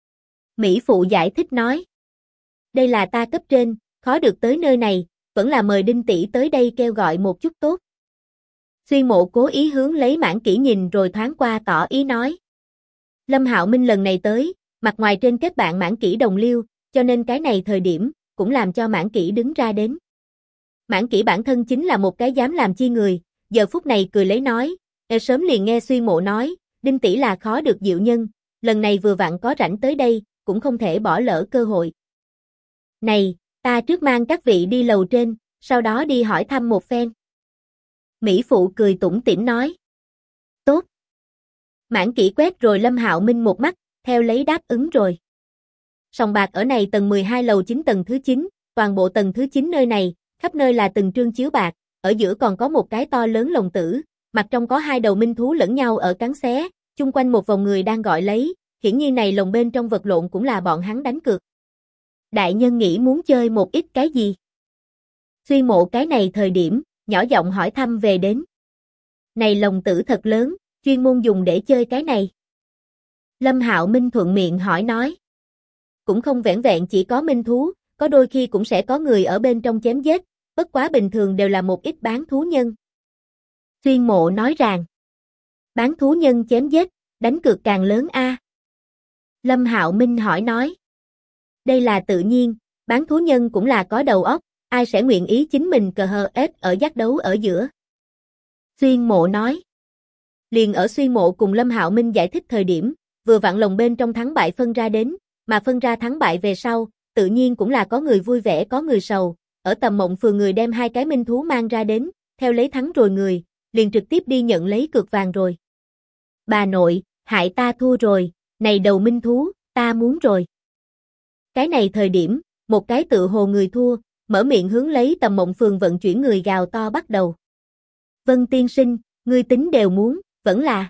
Speaker 1: Mỹ phụ giải thích nói, "Đây là ta cấp trên, khó được tới nơi này, vẫn là mời Đinh tỷ tới đây kêu gọi một chút tốt." Xuyên Mộ cố ý hướng lấy Mãn Kỷ nhìn rồi thoáng qua tỏ ý nói, "Lâm Hạo Minh lần này tới, mặt ngoài trên kết bạn Mãn Kỷ đồng liêu, cho nên cái này thời điểm, cũng làm cho Mãn Kỷ đứng ra đến." Mãn Kỷ bản thân chính là một cái dám làm chi người, giờ phút này cười lấy nói, sớm liền nghe Xuyên Mộ nói, Đinh tỷ là khó được diệu nhân, lần này vừa vặn có rảnh tới đây, cũng không thể bỏ lỡ cơ hội. Này, ta trước mang các vị đi lầu trên, sau đó đi hỏi thăm một phen." Mỹ phụ cười tủm tỉm nói, "Tốt." Mãn Kỷ quét rồi Lâm Hạo Minh một mắt, theo lấy đáp ứng rồi. Sòng bạc ở này tầng 12 lầu 9 tầng thứ 9, toàn bộ tầng thứ 9 nơi này, khắp nơi là từng trương chiếu bạc, ở giữa còn có một cái to lớn lồng tử, mặt trong có hai đầu minh thú lẫn nhau ở cắn xé, chung quanh một vòng người đang gọi lấy, hiển nhiên này lồng bên trong vật lộn cũng là bọn hắn đánh cược. "Đại nhân nghĩ muốn chơi một ít cái gì?" Xuyên Mộ cái này thời điểm, nhỏ giọng hỏi thăm về đến. "Này lồng tử thật lớn, chuyên môn dùng để chơi cái này." Lâm Hạo Minh thuận miệng hỏi nói, "Cũng không vẻn vẹn chỉ có minh thú, có đôi khi cũng sẽ có người ở bên trong chém giết, bất quá bình thường đều là một ít bán thú nhân." Xuyên Mộ nói rằng, "Bán thú nhân chém giết, đánh cược càng lớn a?" Lâm Hạo Minh hỏi nói, "Đây là tự nhiên, bán thú nhân cũng là có đầu óc, ai sẽ nguyện ý chính mình cờ hờ ép ở giác đấu ở giữa." Xuyên Mộ nói. Liền ở Xuyên Mộ cùng Lâm Hạo Minh giải thích thời điểm, vừa vặn lồng bên trong thắng bại phân ra đến, mà phân ra thắng bại về sau, tự nhiên cũng là có người vui vẻ có người sầu, ở Tầm Mộng Phường người đem hai cái minh thú mang ra đến, theo lấy thắng rồi người, liền trực tiếp đi nhận lấy cược vàng rồi. "Bà nội, hại ta thua rồi, này đầu minh thú, ta muốn rồi." Cái này thời điểm, một cái tự hồ người thua, mở miệng hướng lấy Tầm Mộng Phường vận chuyển người gào to bắt đầu. "Vân tiên sinh, ngươi tính đều muốn, vẫn là..."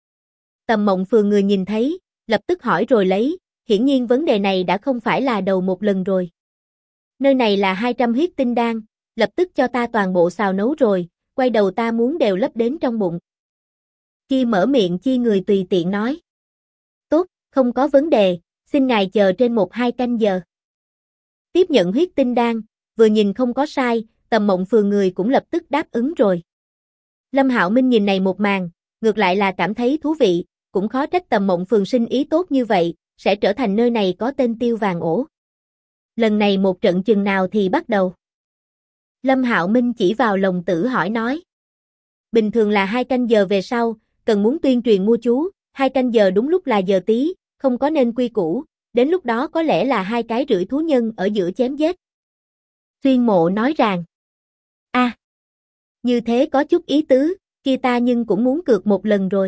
Speaker 1: Tầm Mộng Phường người nhìn thấy, lập tức hỏi rồi lấy, hiển nhiên vấn đề này đã không phải là đầu một lần rồi. "Nơi này là 200 huyết tinh đan, lập tức cho ta toàn bộ xào nấu rồi, quay đầu ta muốn đều lấp đến trong bụng." Chi mở miệng chi người tùy tiện nói. "Tốt, không có vấn đề, xin ngài chờ trên 1-2 canh giờ." Tiếp nhận huyết tinh đan, vừa nhìn không có sai, Tầm Mộng Phường người cũng lập tức đáp ứng rồi. Lâm Hạo Minh nhìn này một màn, ngược lại là cảm thấy thú vị, cũng khó trách Tầm Mộng Phường sinh ý tốt như vậy, sẽ trở thành nơi này có tên tiêu vàng ổ. Lần này một trận chừng nào thì bắt đầu? Lâm Hạo Minh chỉ vào lồng tử hỏi nói. "Bình thường là 2 canh giờ về sau, cần muốn tuyên truyền mua chú, 2 canh giờ đúng lúc là giờ tí, không có nên quy củ, đến lúc đó có lẽ là 2 cái rưỡi thú nhân ở giữa chém giết." Xuyên Mộ nói rằng, "A, như thế có chút ý tứ, kia ta nhưng cũng muốn cược một lần rồi."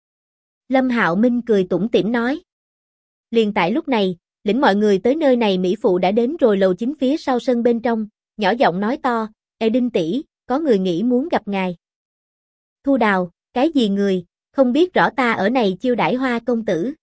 Speaker 1: Lâm Hạo Minh cười tủm tỉm nói. Liền tại lúc này, lĩnh mọi người tới nơi này mỹ phụ đã đến rồi lầu 9 phía sau sân bên trong, nhỏ giọng nói to, "Ê Đinh tỷ, có người nghĩ muốn gặp ngài." Thu Đào, cái gì người, không biết rõ ta ở này chiêu đãi Hoa công tử.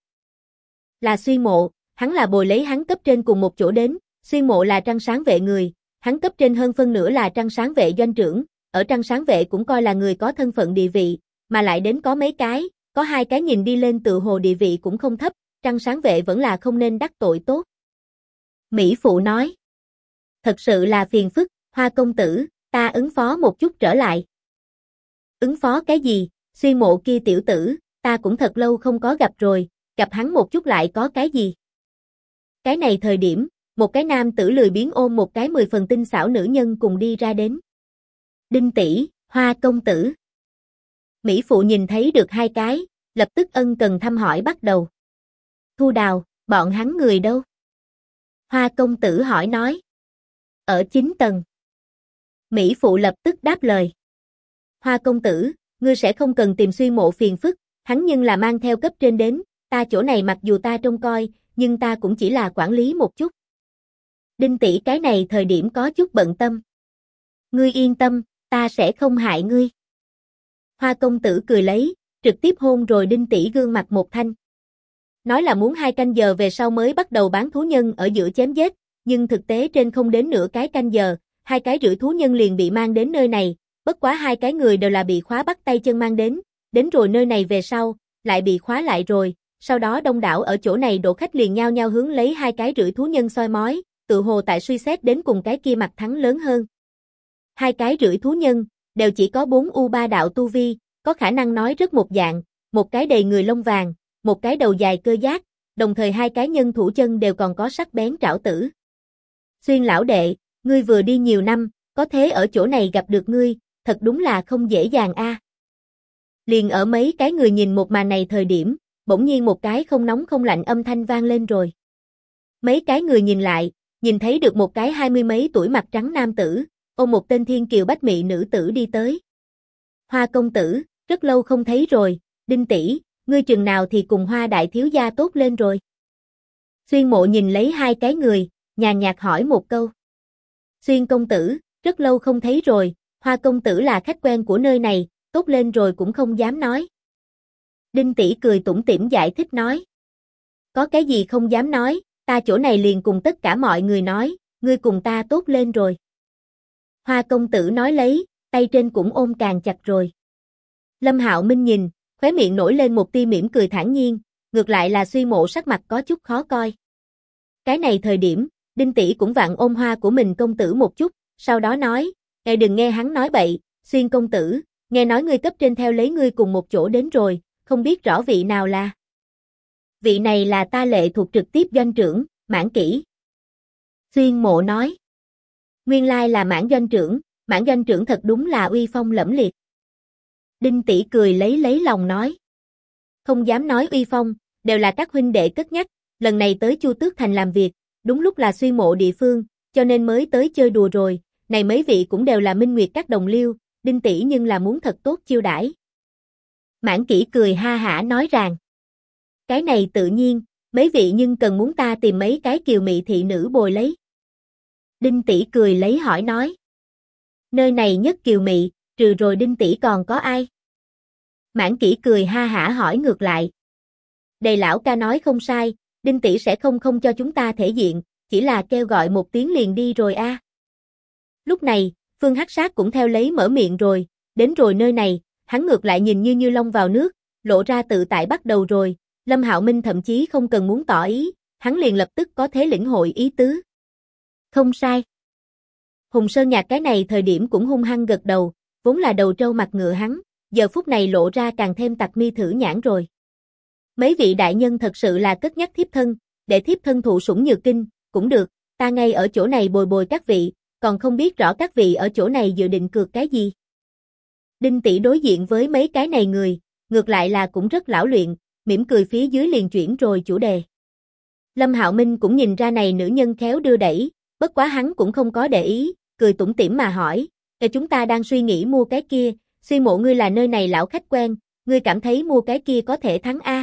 Speaker 1: Là Xuyên Mộ, hắn là bồi lấy hắn cấp trên cùng một chỗ đến, Xuyên Mộ là trăng sáng vệ người, hắn cấp trên hơn phân nửa là trăng sáng vệ doanh trưởng, ở trăng sáng vệ cũng coi là người có thân phận địa vị, mà lại đến có mấy cái, có 2 cái nhìn đi lên tự hồ địa vị cũng không thấp, trăng sáng vệ vẫn là không nên đắc tội tốt. Mỹ phụ nói, "Thật sự là phiền phức, Hoa công tử, ta ứng phó một chút trở lại." "Ứng phó cái gì, Xuyên Mộ kia tiểu tử, ta cũng thật lâu không có gặp rồi, gặp hắn một chút lại có cái gì?" Cái này thời điểm, một cái nam tử lười biếng ôm một cái 10 phần tinh xảo nữ nhân cùng đi ra đến. "Đinh tỷ, Hoa công tử." Mỹ phụ nhìn thấy được 2 cái, lập tức ân cần thăm hỏi bắt đầu. "Thu Đào, bọn hắn người đâu?" Hoa công tử hỏi nói. "Ở 9 tầng." Mỹ phụ lập tức đáp lời. "Hoa công tử, ngươi sẽ không cần tìm Xuyên Mộ phiền phức, hắn nhưng là mang theo cấp trên đến, ta chỗ này mặc dù ta trông coi, nhưng ta cũng chỉ là quản lý một chút. Đinh tỷ cái này thời điểm có chút bận tâm. Ngươi yên tâm, ta sẽ không hại ngươi. Hoa công tử cười lấy, trực tiếp hôn rồi Đinh tỷ gương mặt một thanh. Nói là muốn 2 canh giờ về sau mới bắt đầu bán thú nhân ở giữa chém giết, nhưng thực tế trên không đến nửa cái canh giờ, 2 cái rưỡi thú nhân liền bị mang đến nơi này, bất quá 2 cái người đều là bị khóa bắt tay chân mang đến rồi nơi này về sau, lại bị khóa lại rồi, sau đó đông đảo ở chỗ này đổ khách liền nhao nhao hướng lấy 2 cái rưỡi thú nhân soi mói, tự hồ tại suy xét đến cùng cái kia mặt thắng lớn hơn. 2 cái rưỡi thú nhân, đều chỉ có 4 U3 đạo tu vi, có khả năng nói rất một dạng, một cái đầy người lông vàng, một cái đầu dài cơ giác, đồng thời 2 cái nhân thủ chân đều còn có sắc bén trảo tử. Xuyên lão đệ, ngươi vừa đi nhiều năm, có thế ở chỗ này gặp được ngươi, thật đúng là không dễ dàng a. Liền ở mấy cái người nhìn một màn này thời điểm, bỗng nhiên một cái không nóng không lạnh âm thanh vang lên rồi. Mấy cái người nhìn lại, nhìn thấy được một cái 20 mấy tuổi mặt trắng nam tử, ôm một tên thiên kiều bách mị nữ tử đi tới. Hoa công tử, rất lâu không thấy rồi, Đinh tỷ, ngươi chừng nào thì cùng Hoa đại thiếu gia tốt lên rồi. Xuyên Mộ nhìn lấy 2 cái người, nhàn nhạt hỏi một câu. Xuyên công tử, rất lâu không thấy rồi, Hoa công tử là khách quen của nơi này, tốt lên rồi cũng không dám nói. Đinh tỷ cười tủm tỉm giải thích nói. Có cái gì không dám nói, ta chỗ này liền cùng tất cả mọi người nói, ngươi cùng ta tốt lên rồi. Hoa công tử nói lấy, tay trên cũng ôm càng chặt rồi. Lâm Hạo Minh nhìn, khóe miệng nổi lên một tia mỉm cười thản nhiên, ngược lại là Xuyên Mộ sắc mặt có chút khó coi. Cái này thời điểm, Đinh tỷ cũng vặn ôm hoa của mình công tử một chút, sau đó nói, ngài đừng nghe hắn nói bậy, Xuyên công tử, nghe nói ngươi cấp trên theo lấy ngươi cùng một chỗ đến rồi, không biết rõ vị nào là. Vị này là ta lệ thuộc trực tiếp doanh trưởng, Mãn Kỷ. Xuyên Mộ nói. Nguyên lai là Mãn doanh trưởng thật đúng là uy phong lẫm liệt. Đinh tỷ cười lấy lòng nói. Không dám nói uy phong, đều là các huynh đệ cất nhắc, lần này tới Chu Tước Thành làm việc, đúng lúc là Xuyên Mộ địa phương, cho nên mới tới chơi đùa rồi, này mấy vị cũng đều là minh nguyệt các đồng liêu, Đinh tỷ nhưng là muốn thật tốt chiêu đãi. Mãn Kỷ cười ha hả nói rằng, cái này tự nhiên, mấy vị nhưng cần muốn ta tìm mấy cái kiều mị thị nữ bồi lấy. Đinh tỷ cười lấy hỏi nói, nơi này nhất kiều mị, trừ rồi Đinh tỷ còn có ai? Mãn Kỷ cười ha hả hỏi ngược lại. Đầy lão ca nói không sai, Đinh tỷ sẽ không cho chúng ta thể diện, chỉ là kêu gọi một tiếng liền đi rồi a. Lúc này, Phương Hắc Sát cũng theo lấy mở miệng rồi, đến rồi nơi này, hắn ngược lại nhìn như lông vào nước, lộ ra tự tại bắt đầu rồi, Lâm Hạo Minh thậm chí không cần muốn tỏ ý, hắn liền lập tức có thể lĩnh hội ý tứ. Không sai. Hùng Sơn Nhạc cái này thời điểm cũng hung hăng gật đầu, vốn là đầu trâu mặt ngựa hắn, giờ phút này lộ ra càng thêm tặc mi thử nhãn rồi. Mấy vị đại nhân thật sự là cất nhắc thiếp thân, để thiếp thân thụ sủng nhược kinh, cũng được, ta ngay ở chỗ này bồi bồi các vị, còn không biết rõ các vị ở chỗ này dự định cược cái gì. Đinh tỷ đối diện với mấy cái này người, ngược lại là cũng rất lão luyện, mỉm cười phía dưới liền chuyển rồi chủ đề. Lâm Hạo Minh cũng nhìn ra này nữ nhân khéo đưa đẩy, bất quá hắn cũng không có để ý, cười tủm tỉm mà hỏi, chúng ta đang suy nghĩ mua cái kia, Xuyên Mộ ngươi là nơi này lão khách quen, ngươi cảm thấy mua cái kia có thể thắng a?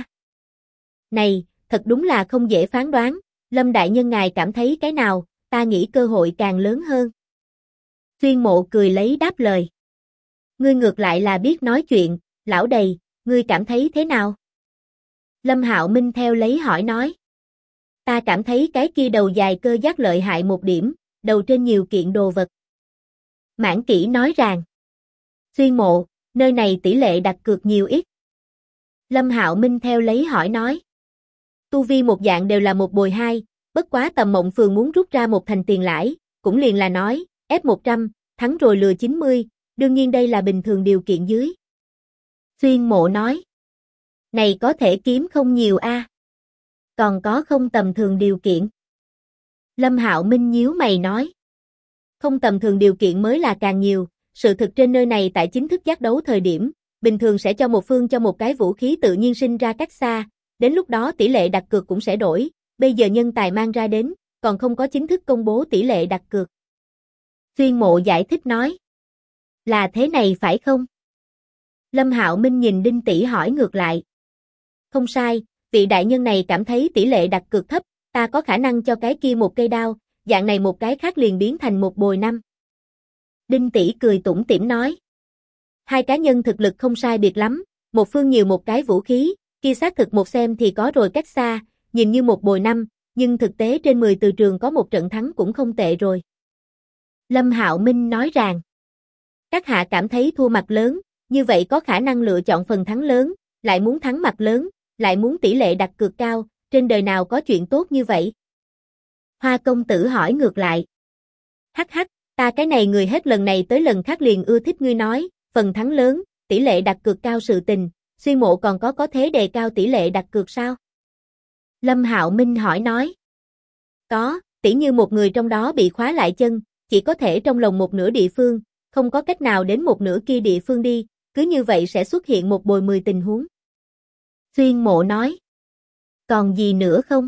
Speaker 1: Này, thật đúng là không dễ phán đoán, Lâm đại nhân ngài cảm thấy cái nào, ta nghĩ cơ hội càng lớn hơn. Xuyên Mộ cười lấy đáp lời. Ngươi ngược lại là biết nói chuyện, lão đầy, ngươi cảm thấy thế nào? Lâm Hạo Minh theo lấy hỏi nói. Ta cảm thấy cái kia đầu dài cơ giác lợi hại một điểm, đầu trên nhiều kiện đồ vật. Mãn Kỷ nói rằng. Xuyên Mộ, nơi này tỷ lệ đặt cược nhiều ít. Lâm Hạo Minh theo lấy hỏi nói. Tu vi một dạng đều là một bồi hai, bất quá Tầm Mộng Phường muốn rút ra một thành tiền lãi, cũng liền là nói, F100, thắng rồi lừa 90, đương nhiên đây là bình thường điều kiện dưới. Xuyên Mộ nói. Này có thể kiếm không nhiều a. Còn có không tầm thường điều kiện. Lâm Hạo Minh nhíu mày nói. Không tầm thường điều kiện mới là càng nhiều, sự thực trên nơi này tại chính thức giác đấu thời điểm, bình thường sẽ cho một phương cho một cái vũ khí tự nhiên sinh ra cách xa, đến lúc đó tỷ lệ đặt cược cũng sẽ đổi, bây giờ nhân tài mang ra đến, còn không có chính thức công bố tỷ lệ đặt cược. Xuyên Mộ giải thích nói. Là thế này phải không? Lâm Hạo Minh nhìn Đinh tỷ hỏi ngược lại. Không sai, Vị đại nhân này cảm thấy tỷ lệ đặt cược thấp, ta có khả năng cho cái kia một cây đao, dạng này một cái khác liền biến thành một bồi năm. Đinh tỷ cười tủm tỉm nói. Hai cá nhân thực lực không sai biệt lắm, một phương nhiều một cái vũ khí, kia xác thực một xem thì có rồi cách xa, nhìn như một bồi năm, nhưng thực tế trên 10 từ trường có một trận thắng cũng không tệ rồi. Lâm Hạo Minh nói rằng, các hạ cảm thấy thua mặt lớn, như vậy có khả năng lựa chọn phần thắng lớn, lại muốn thắng mặt lớn, lại muốn tỷ lệ đặt cược cao, trên đời nào có chuyện tốt như vậy? Hoa công tử hỏi ngược lại. Hắc hắc, ta cái này người hết lần này tới lần khác liền ưa thích ngươi nói, phần thắng lớn, tỷ lệ đặt cược cao sự tình, Xuyên Mộ còn có thế đề cao tỷ lệ đặt cược sao? Lâm Hạo Minh hỏi nói. Có, tỉ như một người trong đó bị khóa lại chân, chỉ có thể trong lòng một nửa địa phương, không có cách nào đến một nửa kia địa phương đi, cứ như vậy sẽ xuất hiện một bồi 10 tình huống. Xuyên Mộ nói. Còn gì nữa không?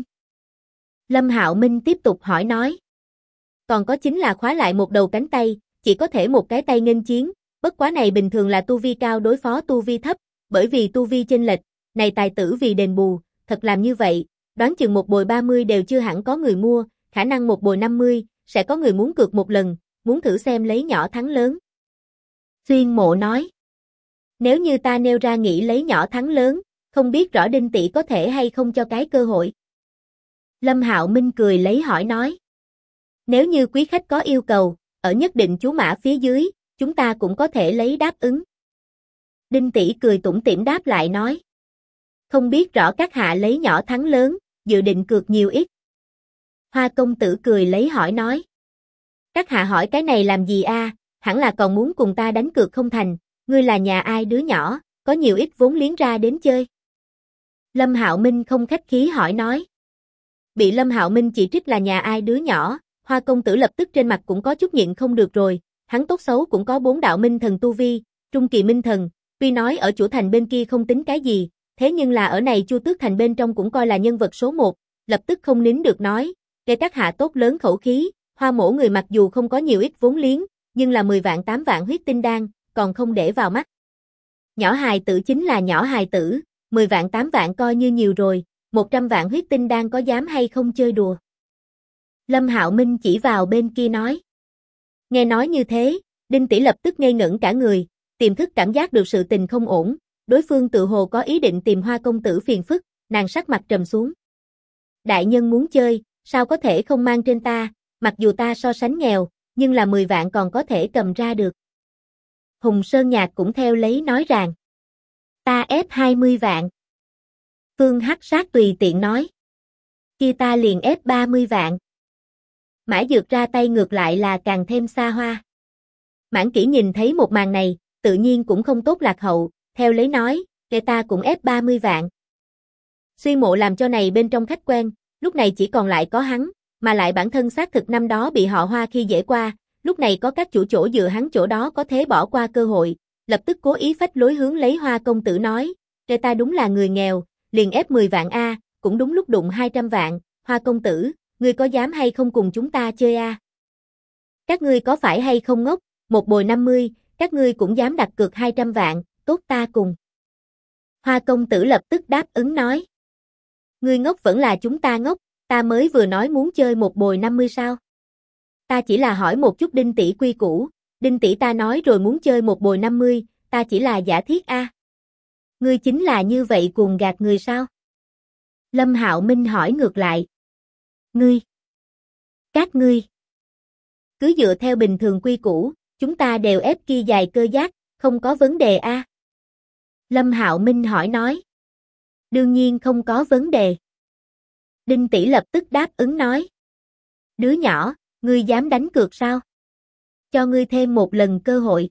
Speaker 1: Lâm Hạo Minh tiếp tục hỏi nói. Còn có chính là khóa lại một đầu cánh tay, chỉ có thể một cái tay nghênh chiến, bất quá này bình thường là tu vi cao đối phó tu vi thấp, bởi vì tu vi chênh lệch, này tài tử vì đền bù, thật làm như vậy, đoán chừng một bồi 30 đều chưa hẳn có người mua, khả năng một bồi 50, sẽ có người muốn cược một lần, muốn thử xem lấy nhỏ thắng lớn. Xuyên Mộ nói. Nếu như ta nêu ra nghĩ lấy nhỏ thắng lớn, không biết rõ Đinh tỷ có thể hay không cho cái cơ hội. Lâm Hạo Minh cười lấy hỏi nói. Nếu như quý khách có yêu cầu, ở nhất định chú mã phía dưới, chúng ta cũng có thể lấy đáp ứng. Đinh tỷ cười tủm tỉm đáp lại nói. Không biết rõ các hạ lấy nhỏ thắng lớn, dự định cược nhiều ít. Hoa công tử cười lấy hỏi nói. Các hạ hỏi cái này làm gì a? Hẳn là còn muốn cùng ta đánh cược không thành, ngươi là nhà ai đứa nhỏ, có nhiều ít vốn liếng ra đến chơi. Lâm Hạo Minh không khách khí hỏi nói. Bị Lâm Hạo Minh chỉ trích là nhà ai đứa nhỏ, Hoa công tử lập tức trên mặt cũng có chút nhịn không được rồi, hắn tốt xấu cũng có 4 đạo minh thần tu vi, trung kỳ minh thần, tuy nói ở chủ thành bên kia không tính cái gì, thế nhưng là ở này Chu Tước thành bên trong cũng coi là nhân vật số 1, lập tức không nín được nói, để các hạ tốt lớn khẩu khí, Hoa mỗ người mặc dù không có nhiều ít vốn liếng, nhưng là 10 vạn 8 vạn huyết tinh đan, còn không để vào mắt. Nhỏ hài tử chính là nhỏ hài tử, 10 vạn 8 vạn coi như nhiều rồi, 100 vạn huyết tinh đan có dám hay không chơi đùa. Lâm Hạo Minh chỉ vào bên kia nói. Nghe nói như thế, Đinh tỷ lập tức ngây ngẩn cả người, tiềm thức cảm giác được sự tình không ổn, đối phương tự hồ có ý định tìm Hoa công tử phiền phức, nàng sắc mặt trầm xuống. Đại nhân muốn chơi, sao có thể không mang trên ta, mặc dù ta so sánh nghèo, nhưng là 10 vạn còn có thể cầm ra được. Hùng Sơn Nhạc cũng theo lấy nói rằng. Ta ép 20 vạn. Phương Hắc Sát tùy tiện nói. Kia ta liền ép 30 vạn. Mã Dược ra tay ngược lại là càng thêm xa hoa. Mãn Kỷ nhìn thấy một màn này, tự nhiên cũng không tốt lạc hậu, theo lấy nói, kể ta cũng ép 30 vạn. Xuyên Mộ làm cho này bên trong khách quen, lúc này chỉ còn lại có hắn, mà lại bản thân xác thực năm đó bị họ Hoa khi dễ qua, lúc này có các chủ chỗ dựa hắn chỗ đó có thế bỏ qua cơ hội, lập tức cố ý phách lối hướng lấy Hoa công tử nói, kể ta đúng là người nghèo, liền ép 10 vạn a, cũng đúng lúc đụng 200 vạn, Hoa công tử, ngươi có dám hay không cùng chúng ta chơi a? Các ngươi có phải hay không ngốc, một bồi 50, các ngươi cũng dám đặt cược 200 vạn, tốt ta cùng. Hoa công tử lập tức đáp ứng nói. Ngươi ngốc vẫn là chúng ta ngốc, ta mới vừa nói muốn chơi một bồi 50 sao? Ta chỉ là hỏi một chút Đinh tỷ quy củ, Đinh tỷ ta nói rồi muốn chơi một bồi 50, ta chỉ là giả thiết a. Ngươi chính là như vậy cuồng gạt người sao? Lâm Hạo Minh hỏi ngược lại. Ngươi. Các ngươi. Cứ dựa theo bình thường quy củ, chúng ta đều ép kia dài cơ giác, không có vấn đề a. Lâm Hạo Minh hỏi nói. Đương nhiên không có vấn đề. Đinh tỷ lập tức đáp ứng nói. Đứa nhỏ, ngươi dám đánh cược sao? Cho ngươi thêm một lần cơ hội.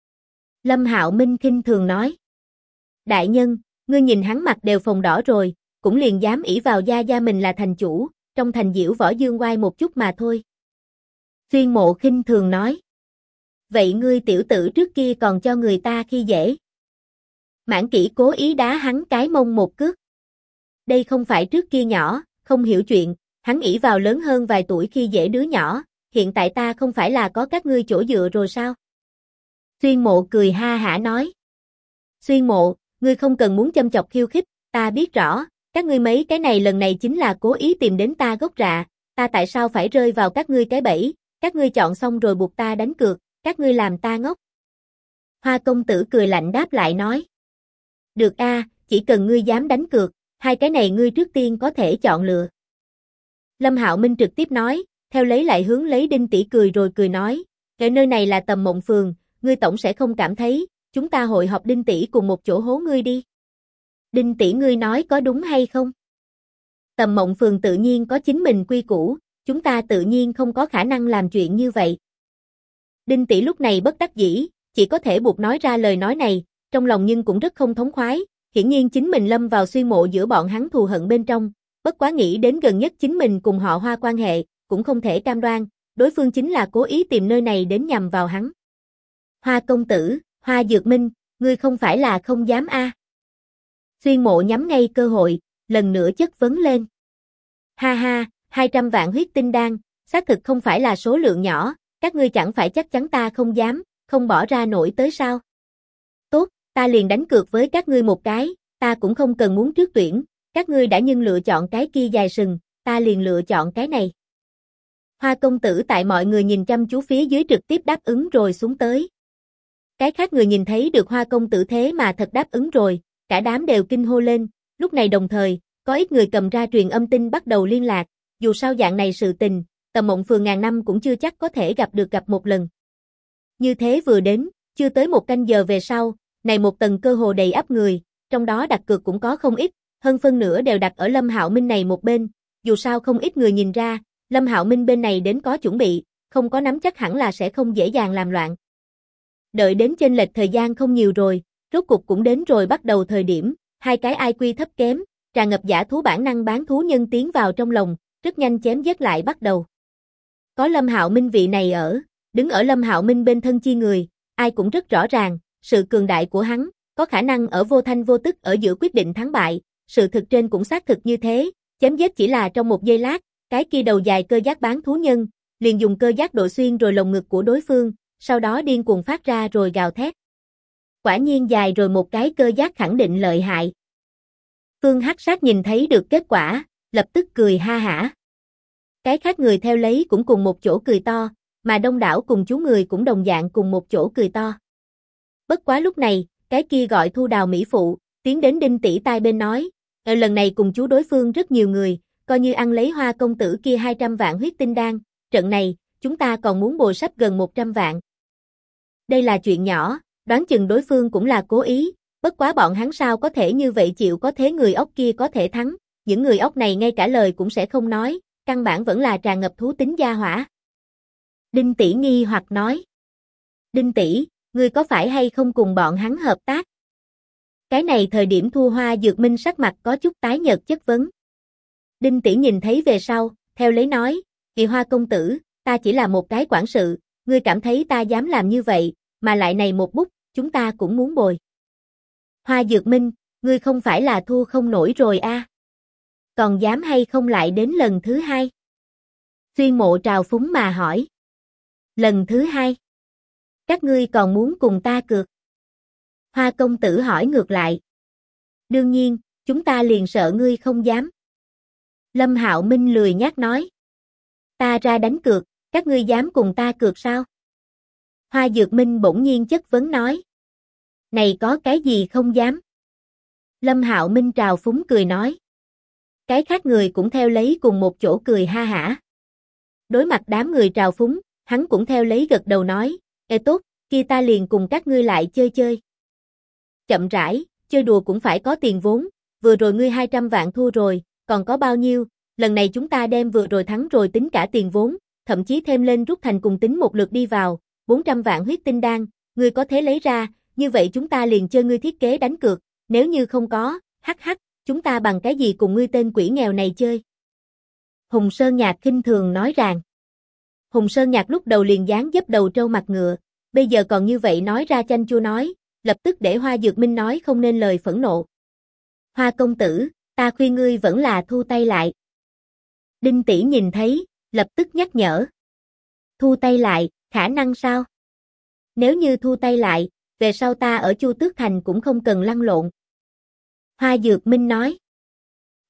Speaker 1: Lâm Hạo Minh khinh thường nói. Đại nhân, ngươi nhìn hắn mặt đều phồng đỏ rồi, cũng liền dám ỷ vào gia mình là thành chủ, trong thành diễu võ dương oai một chút mà thôi. Xuyên Mộ khinh thường nói. Vậy ngươi tiểu tử trước kia còn cho người ta khi dễ. Mãn Kỷ cố ý đá hắn cái mông một cước. Đây không phải trước kia nhỏ, không hiểu chuyện, hắn ỷ vào lớn hơn vài tuổi khi dễ đứa nhỏ, hiện tại ta không phải là có các ngươi chỗ dựa rồi sao? Xuyên Mộ cười ha hả nói. Xuyên Mộ, ngươi không cần muốn châm chọc khiêu khích, ta biết rõ, Các ngươi mấy cái này lần này chính là cố ý tìm đến ta gốc rạ, ta tại sao phải rơi vào các ngươi cái bẫy, các ngươi chọn xong rồi buộc ta đánh cược, các ngươi làm ta ngốc. Hoa công tử cười lạnh đáp lại nói. Được a, chỉ cần ngươi dám đánh cược, hai cái này ngươi trước tiên có thể chọn lựa. Lâm Hạo Minh trực tiếp nói, theo lấy lại hướng lấy Đinh tỷ cười rồi cười nói, ở nơi này là Tầm Mộng Phường, ngươi tổng sẽ không cảm thấy, chúng ta hội họp Đinh tỷ cùng một chỗ hố ngươi đi. Đinh tỷ ngươi nói có đúng hay không? Tầm Mộng Phường tự nhiên có chính mình quy củ, chúng ta tự nhiên không có khả năng làm chuyện như vậy. Đinh tỷ lúc này bất đắc dĩ, chỉ có thể buộc nói ra lời nói này, trong lòng nhưng cũng rất không thống khoái, hiển nhiên chính mình lâm vào xuyên mộ giữa bọn hắn thù hận bên trong, bất quá nghĩ đến gần nhất chính mình cùng họ Hoa quan hệ, cũng không thể cam đoan, đối phương chính là cố ý tìm nơi này đến nhằm vào hắn. Hoa công tử, Hoa Dược Minh, ngươi không phải là không dám a? Xuyên mộ nhắm ngay cơ hội, lần nữa chất vấn lên. Ha ha, 200 vạn huyết tinh đan, xác thực không phải là số lượng nhỏ, các ngươi chẳng phải chắc chắn ta không dám, không bỏ ra nổi tới sao? Tốt, ta liền đánh cược với các ngươi một cái, ta cũng không cần muốn trước tuyển, các ngươi đã nhưng lựa chọn cái kia dài sừng, ta liền lựa chọn cái này. Hoa công tử tại mọi người nhìn chăm chú phía dưới trực tiếp đáp ứng rồi xuống tới. Cái khác người nhìn thấy được Hoa công tử thế mà thật đáp ứng rồi, cả đám đều kinh hô lên, lúc này đồng thời, có ít người cầm ra truyền âm tin bắt đầu liên lạc, dù sao dạng này sự tình, Tầm Mộng Phường ngàn năm cũng chưa chắc có thể gặp một lần. Như thế vừa đến, chưa tới một canh giờ về sau, này một tầng cơ hồ đầy ắp người, trong đó đặt cược cũng có không ít, hơn phân nửa đều đặt ở Lâm Hạo Minh này một bên, dù sao không ít người nhìn ra, Lâm Hạo Minh bên này đến có chuẩn bị, không có nắm chắc hẳn là sẽ không dễ dàng làm loạn. Đợi đến chênh lệch thời gian không nhiều rồi, rốt cục cũng đến rồi bắt đầu thời điểm, hai cái IQ thấp kém, tràn ngập giả thú bản năng bán thú nhân tiến vào trong lòng, rất nhanh chém giết lại bắt đầu. Có Lâm Hạo Minh vị này ở, đứng ở Lâm Hạo Minh bên thân chi người, ai cũng rất rõ ràng, sự cường đại của hắn, có khả năng ở vô thanh vô tức ở giữa quyết định thắng bại, sự thực trên cũng xác thực như thế, chém giết chỉ là trong một giây lát, cái kia đầu dài cơ giác bán thú nhân, liền dùng cơ giác độ xuyên rồi lồng ngực của đối phương, sau đó điên cuồng phát ra rồi gào thét. Quả nhiên dài rồi một cái cơ giác khẳng định lợi hại. Phương Hắc Sát nhìn thấy được kết quả, lập tức cười ha hả. Cái khác người theo lấy cũng cùng một chỗ cười to, mà đông đảo cùng chú người cũng đồng dạng cùng một chỗ cười to. Bất quá lúc này, cái kia gọi Thu Đào mỹ phụ, tiến đến Đinh tỷ tai bên nói, lần này cùng chú đối phương rất nhiều người, coi như ăn lấy Hoa công tử kia 200 vạn huyết tinh đan, trận này, chúng ta còn muốn bồi sắp gần 100 vạn. Đây là chuyện nhỏ, đoán chừng đối phương cũng là cố ý, bất quá bọn hắn sao có thể như vậy chịu có thế người ốc kia có thể thắng, những người ốc này ngay cả lời cũng sẽ không nói, căn bản vẫn là tràn ngập thú tính gia hỏa. Đinh tỷ nghi hoặc nói. Đinh tỷ, ngươi có phải hay không cùng bọn hắn hợp tác? Cái này thời điểm Thu Hoa Dược Minh sắc mặt có chút tái nhợt chất vấn. Đinh tỷ nhìn thấy về sau, theo lấy nói, Kỳ Hoa công tử, ta chỉ là một cái quản sự, ngươi cảm thấy ta dám làm như vậy, mà lại này một bút, chúng ta cũng muốn bồi. Hoa Dược Minh, ngươi không phải là thua không nổi rồi a? Còn dám hay không lại đến lần thứ hai? Xuyên mộ trào phúng mà hỏi. Lần thứ hai? Các ngươi còn muốn cùng ta cược? Hoa công tử hỏi ngược lại. Đương nhiên, chúng ta liền sợ ngươi không dám. Lâm Hạo Minh lười nhác nói. Ta ra đánh cược, các ngươi dám cùng ta cược sao? Hoa Dược Minh bỗng nhiên chất vấn nói. Này có cái gì không dám? Lâm Hạo Minh trào phúng cười nói. Cái khác người cũng theo lấy cùng một chỗ cười ha hả. Đối mặt đám người trào phúng, hắn cũng theo lấy gật đầu nói, ê tốt, kia ta liền cùng các ngươi lại chơi chơi. Chậm rãi, chơi đùa cũng phải có tiền vốn, vừa rồi ngươi 200 vạn thua rồi, còn có bao nhiêu, lần này chúng ta đem vừa rồi thắng rồi tính cả tiền vốn, thậm chí thêm lên rút thành cùng tính một lượt đi vào, 400 vạn huyết tinh đan, ngươi có thể lấy ra, như vậy chúng ta liền chơi ngươi thiết kế đánh cược, nếu như không có, hắc hắc, chúng ta bằng cái gì cùng ngươi tên quỷ nghèo này chơi. Hùng Sơn Nhạc khinh thường nói rằng. Hùng Sơn Nhạc lúc đầu liền dáng dấp đầu trâu mặt ngựa, bây giờ còn như vậy nói ra chanh chua nói, lập tức để Hoa Dược Minh nói không nên lời phẫn nộ. Hoa công tử, ta khuyên ngươi vẫn là thu tay lại. Đinh tỷ nhìn thấy, lập tức nhắc nhở. Thu tay lại, khả năng sao? Nếu như thu tay lại, về sau ta ở Chu Tước Thành cũng không cần lăn lộn. Hoa Dược Minh nói.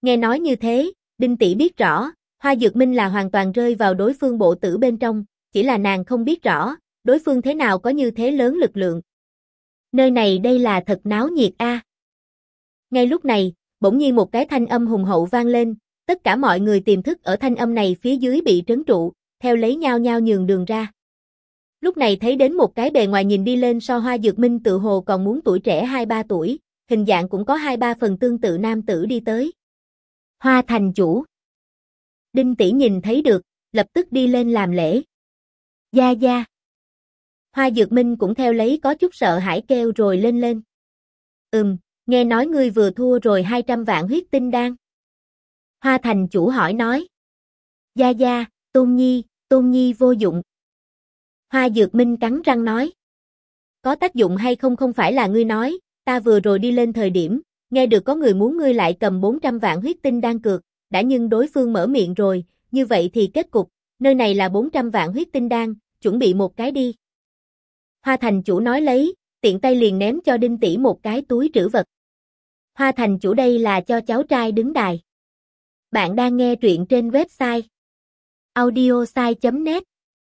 Speaker 1: Nghe nói như thế, Đinh Tỷ biết rõ, Hoa Dược Minh là hoàn toàn rơi vào đối phương bộ tử bên trong, chỉ là nàng không biết rõ, đối phương thế nào có như thế lớn lực lượng. Nơi này đây là thật náo nhiệt a. Ngay lúc này, bỗng nhiên một cái thanh âm hùng hậu vang lên, tất cả mọi người tiềm thức ở thanh âm này phía dưới bị trấn trụ, theo lấy nhau nhau nhường đường ra. Lúc này thấy đến một cái bề ngoài nhìn đi lên so Hoa Dược Minh tự hồ còn muốn tuổi trẻ 2-3 tuổi, hình dạng cũng có 2-3 phần tương tự nam tử đi tới. Hoa thành chủ. Đinh Tỷ nhìn thấy được, lập tức đi lên làm lễ. Gia gia. Hoa Dược Minh cũng theo lấy có chút sợ hãi kêu rồi lên. Nghe nói ngươi vừa thua rồi 200 vạn huyết tinh đan. Hoa thành chủ hỏi nói. Gia gia, Tôn Nhi vô dụng. Hoa Dược Minh cắn răng nói. Có tác dụng hay không không phải là ngươi nói, ta vừa rồi đi lên thời điểm, nghe được có người muốn ngươi lại cầm 400 vạn huyết tinh đan cược, đã nhưng đối phương mở miệng rồi, như vậy thì kết cục, nơi này là 400 vạn huyết tinh đan, chuẩn bị một cái đi. Hoa thành chủ nói lấy, tiện tay liền ném cho Đinh Tỷ một cái túi trữ vật. Hoa thành chủ đây là cho cháu trai đứng đài. Bạn đang nghe truyện trên website audiosai.net.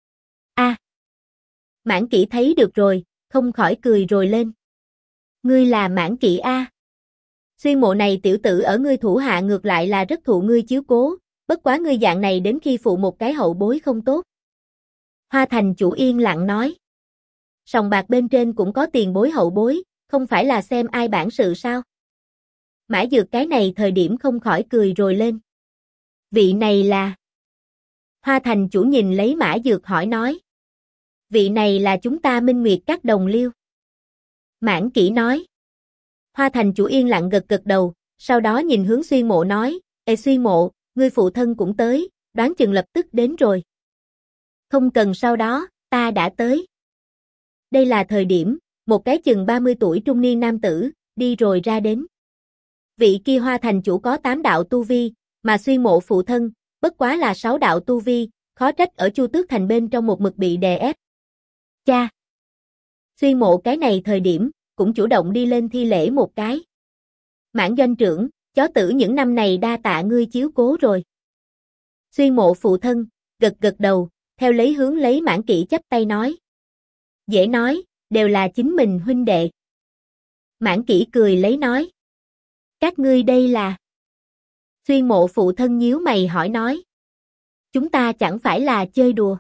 Speaker 1: Mãn Kỷ thấy được rồi, không khỏi cười rồi lên. Ngươi là Mãn Kỷ a? Xuyên Mộ này tiểu tử ở ngươi thủ hạ ngược lại là rất thụ ngươi chiếu cố, bất quá ngươi dạng này đến khi phụ một cái hậu bối không tốt. Hoa thành chủ yên lặng nói. Sòng bạc bên trên cũng có tiền bối hậu bối, không phải là xem ai bản sự sao? Mã Dược cái này thời điểm không khỏi cười rồi lên. Vị này là... Hoa thành chủ nhìn lấy Mã Dược hỏi nói. Vị này là chúng ta Minh Nguyệt các đồng liêu. Mãn Kỷ nói. Hoa thành chủ yên lặng gật đầu, sau đó nhìn hướng Xuyên Mộ nói, Ê Xuyên Mộ, ngươi phụ thân cũng tới, đoán chừng lập tức đến rồi. Không cần sau đó, ta đã tới. Đây là thời điểm, một cái chừng 30 tuổi trung niên nam tử, đi rồi ra đến. Vị kia Hoa thành chủ có 8 đạo tu vi, mà Xuyên Mộ phụ thân, bất quá là 6 đạo tu vi, khó trách ở Chu Tước Thành bên trong một mực bị đè ép. Cha! Xuyên Mộ cái này thời điểm, cũng chủ động đi lên thi lễ một cái. Mãn doanh trưởng, chó tử những năm này đa tạ ngươi chiếu cố rồi. Xuyên Mộ phụ thân, gật đầu, theo lấy hướng lấy Mãn Kỷ chắp tay nói. Dễ nói, đều là chính mình huynh đệ. Mãn Kỷ cười lấy nói. Các ngươi đây là... Xuyên Mộ phụ thân nhíu mày hỏi nói. Chúng ta chẳng phải là chơi đùa.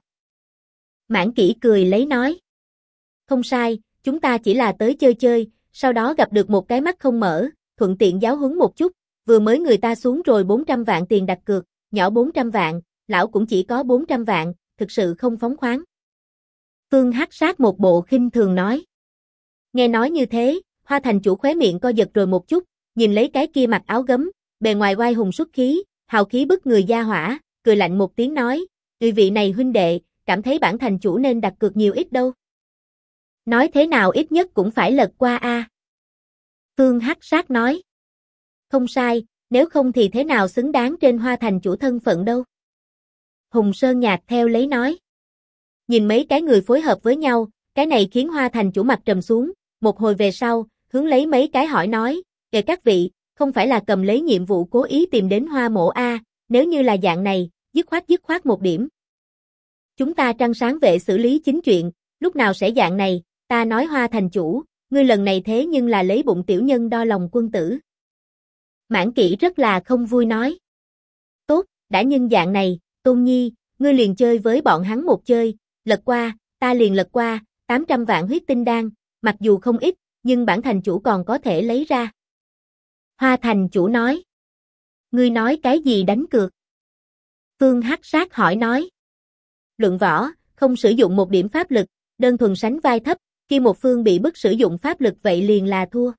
Speaker 1: Mãn Kỷ cười lấy nói. Không sai, chúng ta chỉ là tới chơi, sau đó gặp được một cái mắt không mở, thuận tiện giáo huấn một chút, vừa mới người ta xuống rồi 400 vạn tiền đặt cược, nhỏ 400 vạn, lão cũng chỉ có 400 vạn, thực sự không phóng khoáng. Phương Hắc Sát một bộ khinh thường nói. Nghe nói như thế, Hoa thành chủ khóe miệng co giật rồi một chút, nhìn lấy cái kia mặc áo gấm, bề ngoài oai hùng xuất khí, hào khí bức người gia hỏa, cười lạnh một tiếng nói, vị này huynh đệ, cảm thấy bản thành chủ nên đặt cược nhiều ít đâu. Nói thế nào ít nhất cũng phải lật qua a. Phương Hắc Sát nói. Không sai, nếu không thì thế nào xứng đáng trên Hoa thành chủ thân phận đâu. Hùng Sơn Nhạc theo lấy nói. Nhìn mấy cái người phối hợp với nhau, cái này khiến Hoa thành chủ mặt trầm xuống, một hồi về sau, hướng lấy mấy cái hỏi nói, kể các vị, không phải là cầm lấy nhiệm vụ cố ý tìm đến Hoa mộ a, nếu như là dạng này, dứt khoát một điểm. Chúng ta trăng sáng vệ xử lý chính chuyện, lúc nào sẽ dạng này, ta nói Hoa thành chủ, ngươi lần này thế nhưng là lấy bụng tiểu nhân đo lòng quân tử. Mãn Kỷ rất là không vui nói. Tốt, đã nhưng dạng này, Tôn Nhi, ngươi liền chơi với bọn hắn một chơi, lật qua, ta liền lật qua, 800 vạn huyết tinh đan, mặc dù không ít, nhưng bản thành chủ còn có thể lấy ra. Hoa thành chủ nói. Ngươi nói cái gì đánh cược? Phương Hắc Sát hỏi nói. Luận võ, không sử dụng một điểm pháp lực, đơn thuần sánh vai thấp, khi một phương bị bức sử dụng pháp lực vậy liền là thua.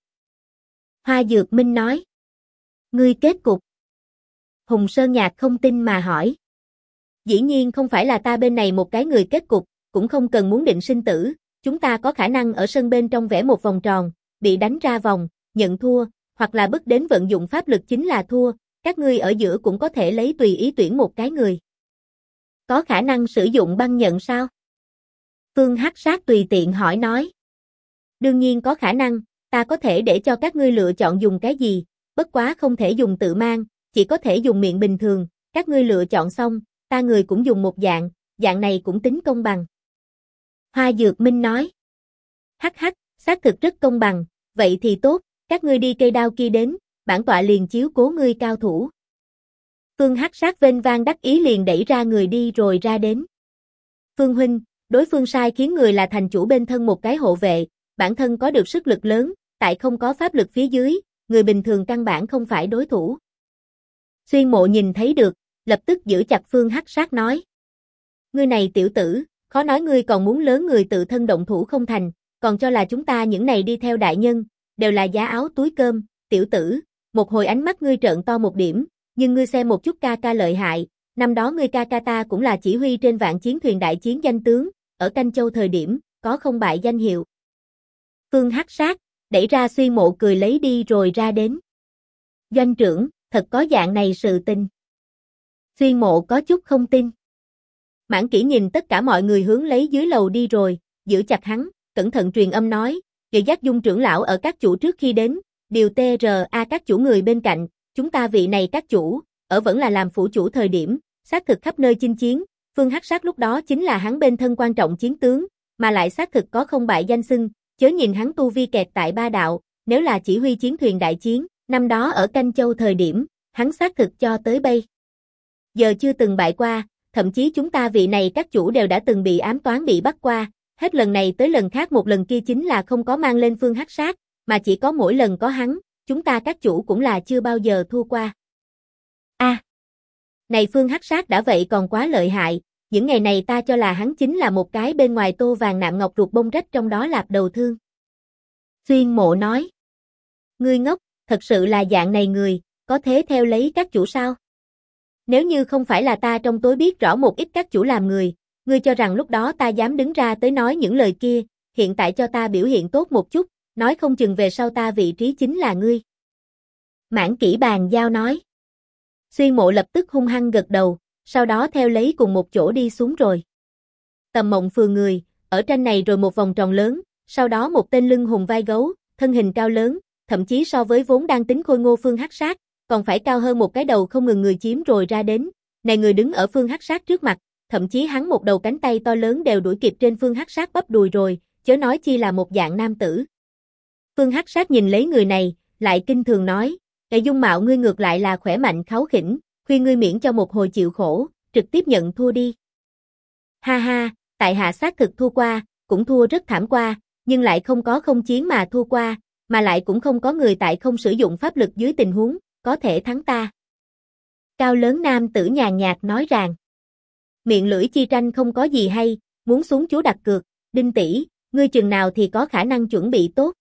Speaker 1: Hoa Dược Minh nói. Ngươi kết cục. Hùng Sơn Nhạc không tin mà hỏi. Dĩ nhiên không phải là ta bên này một cái người kết cục, cũng không cần muốn định sinh tử, chúng ta có khả năng ở sân bên trong vẽ một vòng tròn, bị đánh ra vòng, nhận thua, hoặc là bức đến vận dụng pháp lực chính là thua, các ngươi ở giữa cũng có thể lấy tùy ý tuyển một cái người. Có khả năng sử dụng băng nhận sao? Phương Hắc Sát tùy tiện hỏi nói. Đương nhiên có khả năng, ta có thể để cho các ngươi lựa chọn dùng cái gì, bất quá không thể dùng tự mang, chỉ có thể dùng miệng bình thường, các ngươi lựa chọn xong, ta người cũng dùng một dạng, dạng này cũng tính công bằng. Hoa Dược Minh nói. Hắc hắc, xác thực rất công bằng, vậy thì tốt, các ngươi đi cây đao kia đến, bản tọa liền chiếu cố ngươi cao thủ. Phương Hắc Sát vênh vang đắc ý liền đẩy ra người đi rồi ra đến. Phương huynh, đối phương sai khiến người là thành chủ bên thân một cái hộ vệ, bản thân có được sức lực lớn, tại không có pháp lực phía dưới, người bình thường căn bản không phải đối thủ. Xuyên Mộ nhìn thấy được, lập tức giữ chặt Phương Hắc Sát nói. Ngươi này tiểu tử, khó nói ngươi còn muốn lớn người tự thân động thủ không thành, còn cho là chúng ta những này đi theo đại nhân, đều là giá áo túi cơm, tiểu tử, một hồi ánh mắt ngươi trợn to một điểm, nhưng ngươi xem một chút ca ca lợi hại, năm đó ngươi ca ca ta cũng là chỉ huy trên vạn chiến thuyền đại chiến danh tướng, ở Canh Châu thời điểm, có không bại danh hiệu. Phương Hắc Sát, đẩy ra Xuyên Mộ cười lấy đi rồi ra đến. Doanh trưởng, thật có dạng này sự tình. Xuyên Mộ có chút không tin. Mãn Kỷ nhìn tất cả mọi người hướng lấy dưới lầu đi rồi, giữ chặt hắn, cẩn thận truyền âm nói, Gợi Giác Dung trưởng lão ở các chủ trước khi đến, điều TRA các chủ người bên cạnh, chúng ta vị này các chủ, ở vẫn là làm phủ chủ thời điểm, xác thực khắp nơi chinh chiến, Phương Hắc Sát lúc đó chính là hắn bên thân quan trọng chiến tướng, mà lại xác thực có không bại danh xưng, chớ nhìn hắn tu vi kẹt tại ba đạo, nếu là chỉ huy chiến thuyền đại chiến, năm đó ở Canh Châu thời điểm, hắn xác thực cho tới bây giờ chưa từng bại qua, thậm chí chúng ta vị này các chủ đều đã từng bị ám toán bị bắt qua, hết lần này tới lần khác một lần kia chính là không có mang lên Phương Hắc Sát, mà chỉ có mỗi lần có hắn, chúng ta các chủ cũng là chưa bao giờ thua qua. Này Phương Hắc Sát đã vậy còn quá lợi hại, những ngày này ta cho là hắn chính là một cái bên ngoài tô vàng nạm ngọc ruột bông rách trong đó lạp đầu thương. Xuyên Mộ nói. Ngươi ngốc, thật sự là dạng này người, có thế theo lấy các chủ sao? Nếu như không phải là ta trong tối biết rõ một ít các chủ làm người, ngươi cho rằng lúc đó ta dám đứng ra tới nói những lời kia, hiện tại cho ta biểu hiện tốt một chút, nói không chừng về sau ta vị trí chính là ngươi. Mãn Kỷ bàn giao nói. Xuyên Mộ lập tức hung hăng gật đầu, sau đó theo lấy cùng một chỗ đi xuống rồi. Tầm Mộng Phường người, ở tranh này rồi một vòng tròn lớn, sau đó một tên lưng hùng vai gấu, thân hình cao lớn, thậm chí so với vốn đang tính khôi ngô Phương Hắc Sát, còn phải cao hơn một cái đầu không ngừng người chiếm rồi ra đến. Này người đứng ở Phương Hắc Sát trước mặt, thậm chí hắn một đầu cánh tay to lớn đều đuổi kịp trên Phương Hắc Sát bắp đùi rồi, chớ nói chi là một dạng nam tử. Phương Hắc Sát nhìn lấy người này, lại kinh thường nói, cái dung mạo ngươi ngược lại là khỏe mạnh kháu khỉnh, khuyên ngươi miễn cho một hồi chịu khổ, trực tiếp nhận thua đi. Ha ha, tại hạ xác thực thua qua, cũng thua rất thảm qua, nhưng lại không có không chiến mà thua qua, mà lại cũng không có người tại không sử dụng pháp lực dưới tình huống, có thể thắng ta. Cao lớn nam tử nhàn nhạt nói rằng, miệng lưỡi chi tranh không có gì hay, muốn xuống chú đặt cược, Đinh tỷ, ngươi chừng nào thì có khả năng chuẩn bị tốt.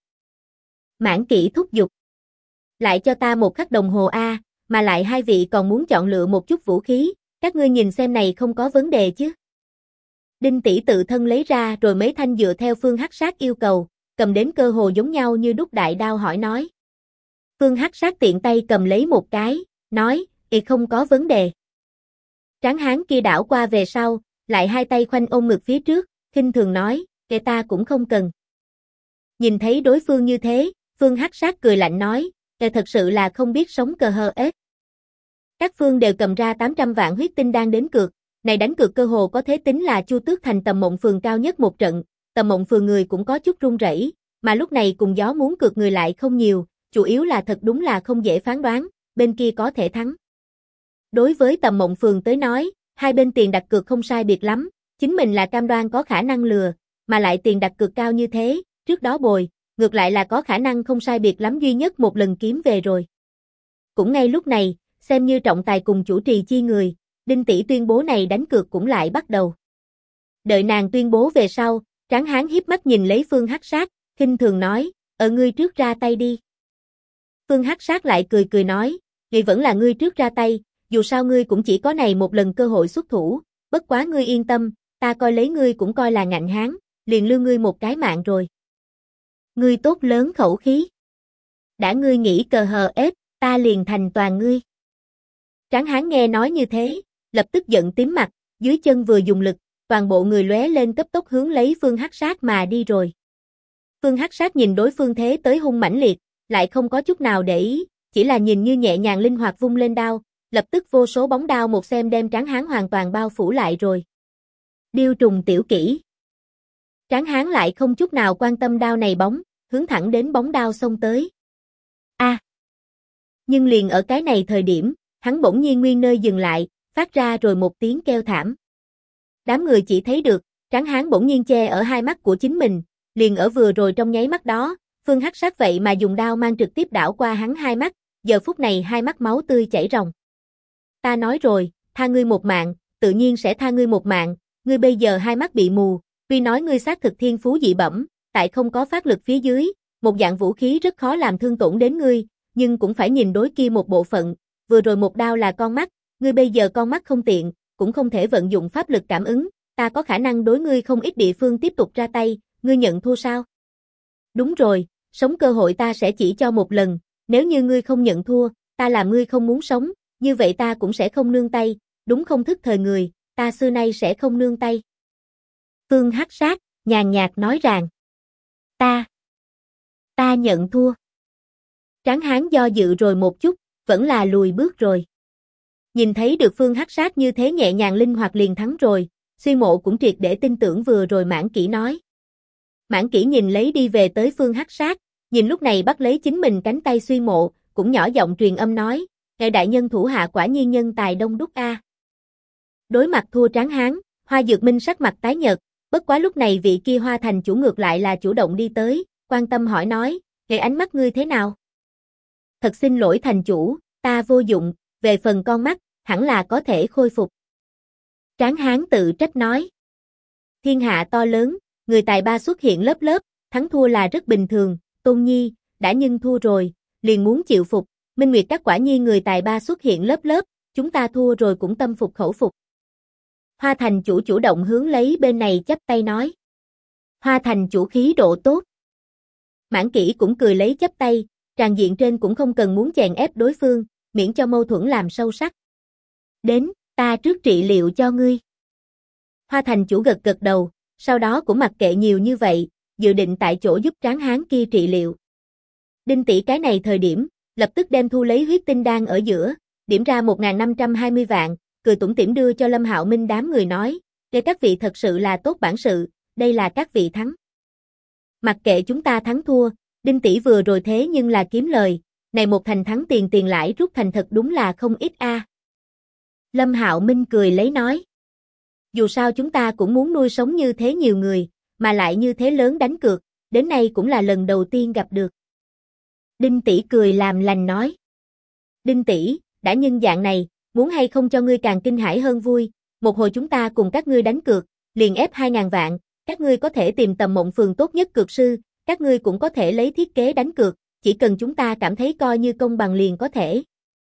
Speaker 1: Mãn Kỷ thúc giục. Lại cho ta một khắc đồng hồ a, mà lại hai vị còn muốn chọn lựa một chút vũ khí, các ngươi nhìn xem này không có vấn đề chứ. Đinh tỷ tự thân lấy ra rồi mấy thanh dựa theo Phương Hắc Sát yêu cầu, cầm đến cơ hồ giống nhau như đúc đại đao hỏi nói. Phương Hắc Sát tiện tay cầm lấy một cái, nói, không có vấn đề. Tráng hán kia đảo qua về sau, lại hai tay khoanh ôm ngực phía trước, khinh thường nói, kệ ta cũng không cần. Nhìn thấy đối phương như thế, Phương Hắc Sát cười lạnh nói, thật sự là không biết sống cờ hờ ết. Các phương đều cầm ra 800 vạn huyết tinh đang đến cược, này đánh cược cơ hồ có thế tính là Chu Tước thành Tầm Mộng Phường cao nhất một trận, Tầm Mộng Phường người cũng có chút run rẩy, mà lúc này cùng gió muốn cược người lại không nhiều, chủ yếu là thật đúng là không dễ phán đoán, bên kia có thể thắng. Đối với Tầm Mộng Phường tới nói, hai bên tiền đặt cược không sai biệt lắm, chính mình là cam đoan có khả năng lừa, mà lại tiền đặt cược cao như thế, trước đó bồi, ngược lại là có khả năng không sai biệt lắm duy nhất một lần kiếm về rồi. Cũng ngay lúc này, xem như trọng tài cùng chủ trì chi người, Đinh tỷ tuyên bố này đánh cược cũng lại bắt đầu. Đợi nàng tuyên bố về sau, Tráng hán hiếp mắt nhìn lấy Phương Hắc Sát, khinh thường nói, ngươi trước ra tay đi. Phương Hắc Sát lại cười cười nói, vậy vẫn là ngươi trước ra tay, dù sao ngươi cũng chỉ có này một lần cơ hội xuất thủ, bất quá ngươi yên tâm, ta coi lấy ngươi cũng coi là ngạnh hán, liền lưu ngươi một cái mạng rồi. Ngươi tốt lớn khẩu khí. Đã ngươi nghĩ cờ hờ ết, ta liền thành toàn ngươi. Tráng hán nghe nói như thế, lập tức giận tím mặt, dưới chân vừa dùng lực, toàn bộ người lóe lên cấp tốc hướng lấy Phương Hắc Sát mà đi rồi. Phương Hắc Sát nhìn đối phương thế tới hung mãnh liệt, lại không có chút nào để ý, chỉ là nhìn như nhẹ nhàng linh hoạt vung lên đao, lập tức vô số bóng đao một xem đem Tráng Hán hoàn toàn bao phủ lại rồi. Điêu trùng tiểu kỹ. Tráng Hán lại không chút nào quan tâm đao này bóng, hướng thẳng đến bóng đao xông tới. A! Nhưng liền ở cái này thời điểm, hắn bỗng nhiên nguyên nơi dừng lại, phát ra rồi một tiếng kêu thảm. Đám người chỉ thấy được, Tráng Hán bỗng nhiên che ở hai mắt của chính mình, liền ở vừa rồi trong nháy mắt đó, Phương Hắc Sát vậy mà dùng đao mang trực tiếp đảo qua hắn hai mắt, giờ phút này hai mắt máu tươi chảy ròng. Ta nói rồi, tha ngươi một mạng, tự nhiên sẽ tha ngươi một mạng, ngươi bây giờ hai mắt bị mù, tuy nói ngươi xác thực thiên phú dị bẩm, tại không có phát lực phía dưới, một dạng vũ khí rất khó làm thương tổn đến ngươi, nhưng cũng phải nhìn đối kia một bộ phận, vừa rồi một đao là con mắt, ngươi bây giờ con mắt không tiện, cũng không thể vận dụng pháp lực cảm ứng, ta có khả năng đối ngươi không ít địa phương tiếp tục ra tay, ngươi nhận thua sao? Đúng rồi, sống cơ hội ta sẽ chỉ cho một lần, nếu như ngươi không nhận thua, ta làm ngươi không muốn sống, như vậy ta cũng sẽ không nương tay, đúng không thức thời người, ta xưa nay sẽ không nương tay. Phương Hắc Sát, nhàn nhạt nói rằng, ta nhận thua. Tráng Hán do dự rồi một chút, vẫn là lùi bước rồi. Nhìn thấy được Phương Hắc Sát như thế nhẹ nhàng linh hoạt liền thắng rồi, Suy Mộ cũng triệt để tin tưởng vừa rồi Mãn Kỷ nói. Mãn Kỷ nhìn lấy đi về tới Phương Hắc Sát, nhìn lúc này bắt lấy chính mình cánh tay Suy Mộ, cũng nhỏ giọng truyền âm nói, ngài đại nhân thủ hạ quả nhiên nhân tài đông đúc a. Đối mặt thua Tráng Hán, Hoa Dược Minh sắc mặt tái nhợt, bất quá lúc này vị kia Hoa thành chủ ngược lại là chủ động đi tới, quan tâm hỏi nói, ngài ánh mắt ngươi thế nào? Thật xin lỗi thành chủ, ta vô dụng, về phần con mắt, hẳn là có thể khôi phục. Tráng Hán tự trách nói. Thiên hạ to lớn, người tài ba xuất hiện lớp lớp, thắng thua là rất bình thường, Tôn Nhi, đã nhưng thua rồi, liền muốn chịu phục, Minh Nguyệt các quả nhiên người tài ba xuất hiện lớp lớp, chúng ta thua rồi cũng tâm phục khẩu phục. Hoa thành chủ chủ động hướng lấy bên này chắp tay nói. Hoa thành chủ khí độ tốt. Mãn Kỷ cũng cười lấy chắp tay, tràng diện trên cũng không cần muốn chèn ép đối phương, miễn cho mâu thuẫn làm sâu sắc. Đến, ta trước trị liệu cho ngươi. Hoa thành chủ gật gật đầu, sau đó cũng mặc kệ nhiều như vậy, dự định tại chỗ giúp Tráng Hán kia trị liệu. Đinh tỷ cái này thời điểm, lập tức đem thu lấy huyết tinh đan ở giữa, điểm ra 1.520 vạn, cười tủm tỉm đưa cho Lâm Hạo Minh đám người nói, để các vị thật sự là tốt bản sự, đây là các vị thắng. Mặc kệ chúng ta thắng thua, Đinh tỷ vừa rồi thế nhưng là kiếm lời, này một thành thắng tiền lãi rút thành thật đúng là không ít a. Lâm Hạo Minh cười lấy nói. Dù sao chúng ta cũng muốn nuôi sống như thế nhiều người, mà lại như thế lớn đánh cược, đến nay cũng là lần đầu tiên gặp được. Đinh tỷ cười làm lành nói. Đinh tỷ, đã nhân dạng này, muốn hay không cho ngươi càng kinh hãi hơn vui, một hồi chúng ta cùng các ngươi đánh cược, liền ép 2.000 vạn, các ngươi có thể tìm Tầm Mộng Phường tốt nhất cược sư, các ngươi cũng có thể lấy thiết kế đánh cược, chỉ cần chúng ta cảm thấy coi như công bằng liền có thể.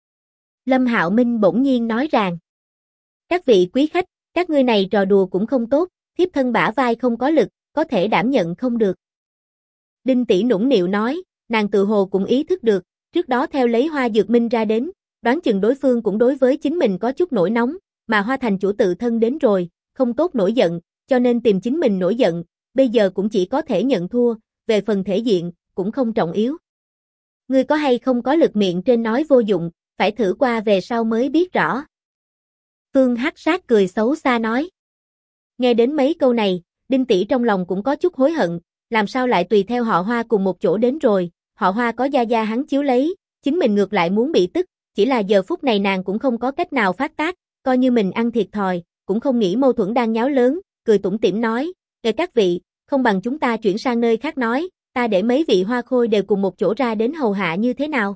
Speaker 1: Lâm Hạo Minh bỗng nhiên nói rằng, các vị quý khách, các ngươi này trò đùa cũng không tốt, thiếp thân bả vai không có lực, có thể đảm nhận không được. Đinh tỷ nũng nịu nói, nàng tự hồ cũng ý thức được, trước đó theo lấy Hoa Dược Minh ra đến, đoán chừng đối phương cũng đối với chính mình có chút nổi nóng, mà Hoa thành chủ tự thân đến rồi, không tốt nổi giận, cho nên tìm chính mình nổi giận, bây giờ cũng chỉ có thể nhận thua, về phần thể diện, cũng không trọng yếu. Ngươi có hay không có lực miệng trên nói vô dụng, phải thử qua về sau mới biết rõ. Phương Hắc Sát cười xấu xa nói. Nghe đến mấy câu này, Đinh tỷ trong lòng cũng có chút hối hận, làm sao lại tùy theo họ Hoa cùng một chỗ đến rồi, họ Hoa có gia gia hắn chiếu lấy, chính mình ngược lại muốn bị tức, chỉ là giờ phút này nàng cũng không có cách nào phát tác, coi như mình ăn thiệt thòi, cũng không nghĩ mâu thuẫn đang nháo lớn, cười tủm tỉm nói, kể các vị, không bằng chúng ta chuyển sang nơi khác nói, ta để mấy vị hoa khôi đều cùng một chỗ ra đến hầu hạ như thế nào.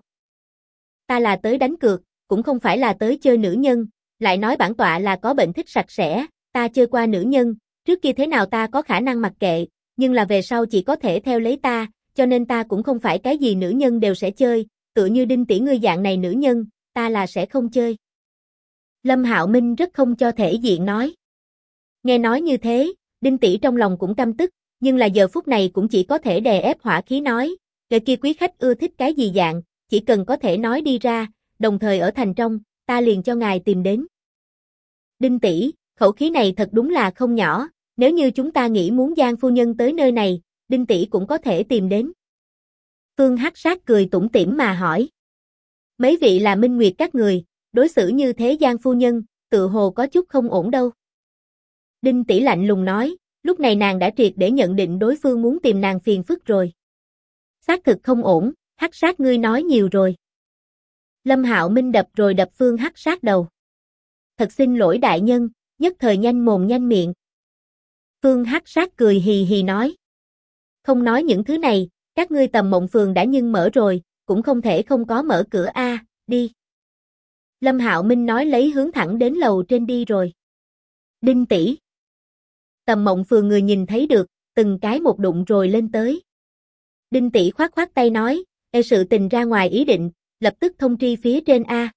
Speaker 1: Ta là tới đánh cược, cũng không phải là tới chơi nữ nhân, lại nói bản tọa là có bệnh thích sạch sẽ, ta chơi qua nữ nhân, trước kia thế nào ta có khả năng mặc kệ, nhưng là về sau chỉ có thể theo lấy ta, cho nên ta cũng không phải cái gì nữ nhân đều sẽ chơi, tựa như Đinh tỷ ngươi dạng này nữ nhân, ta là sẽ không chơi. Lâm Hạo Minh rất không cho thể diện nói. Nghe nói như thế, Đinh tỷ trong lòng cũng căm tức, nhưng là giờ phút này cũng chỉ có thể đè ép hỏa khí nói, kẻ kia quý khách ưa thích cái gì dạng, chỉ cần có thể nói đi ra, đồng thời ở thành trong, ta liền cho ngài tìm đến. Đinh tỷ, khẩu khí này thật đúng là không nhỏ, nếu như chúng ta nghĩ muốn Giang phu nhân tới nơi này, Đinh tỷ cũng có thể tìm đến. Phương Hắc Sát cười tủm tỉm mà hỏi. Mấy vị là minh nguyệt các người, đối xử như thế gian phu nhân, tự hồ có chút không ổn đâu. Đinh tỷ lạnh lùng nói, lúc này nàng đã triệt để nhận định đối phương muốn tìm nàng phiền phức rồi. Xác thực không ổn, Hắc Sát ngươi nói nhiều rồi. Lâm Hạo Minh đập rồi đập Phương Hắc Sát đầu. Thật xin lỗi đại nhân, nhất thời nhanh mồm nhanh miệng. Phương Hắc Sát cười hì hì nói. Không nói những thứ này, các ngươi Tầm Mộng Phường đã nhưng mở rồi, cũng không thể không có mở cửa a, đi. Lâm Hạo Minh nói lấy hướng thẳng đến lầu trên đi rồi. Đinh tỷ. Tầm Mộng Phường người nhìn thấy được, từng cái một đụng rồi lên tới. Đinh tỷ khoát khoát tay nói, sự tình ra ngoài ý định, lập tức thông tri phía trên a.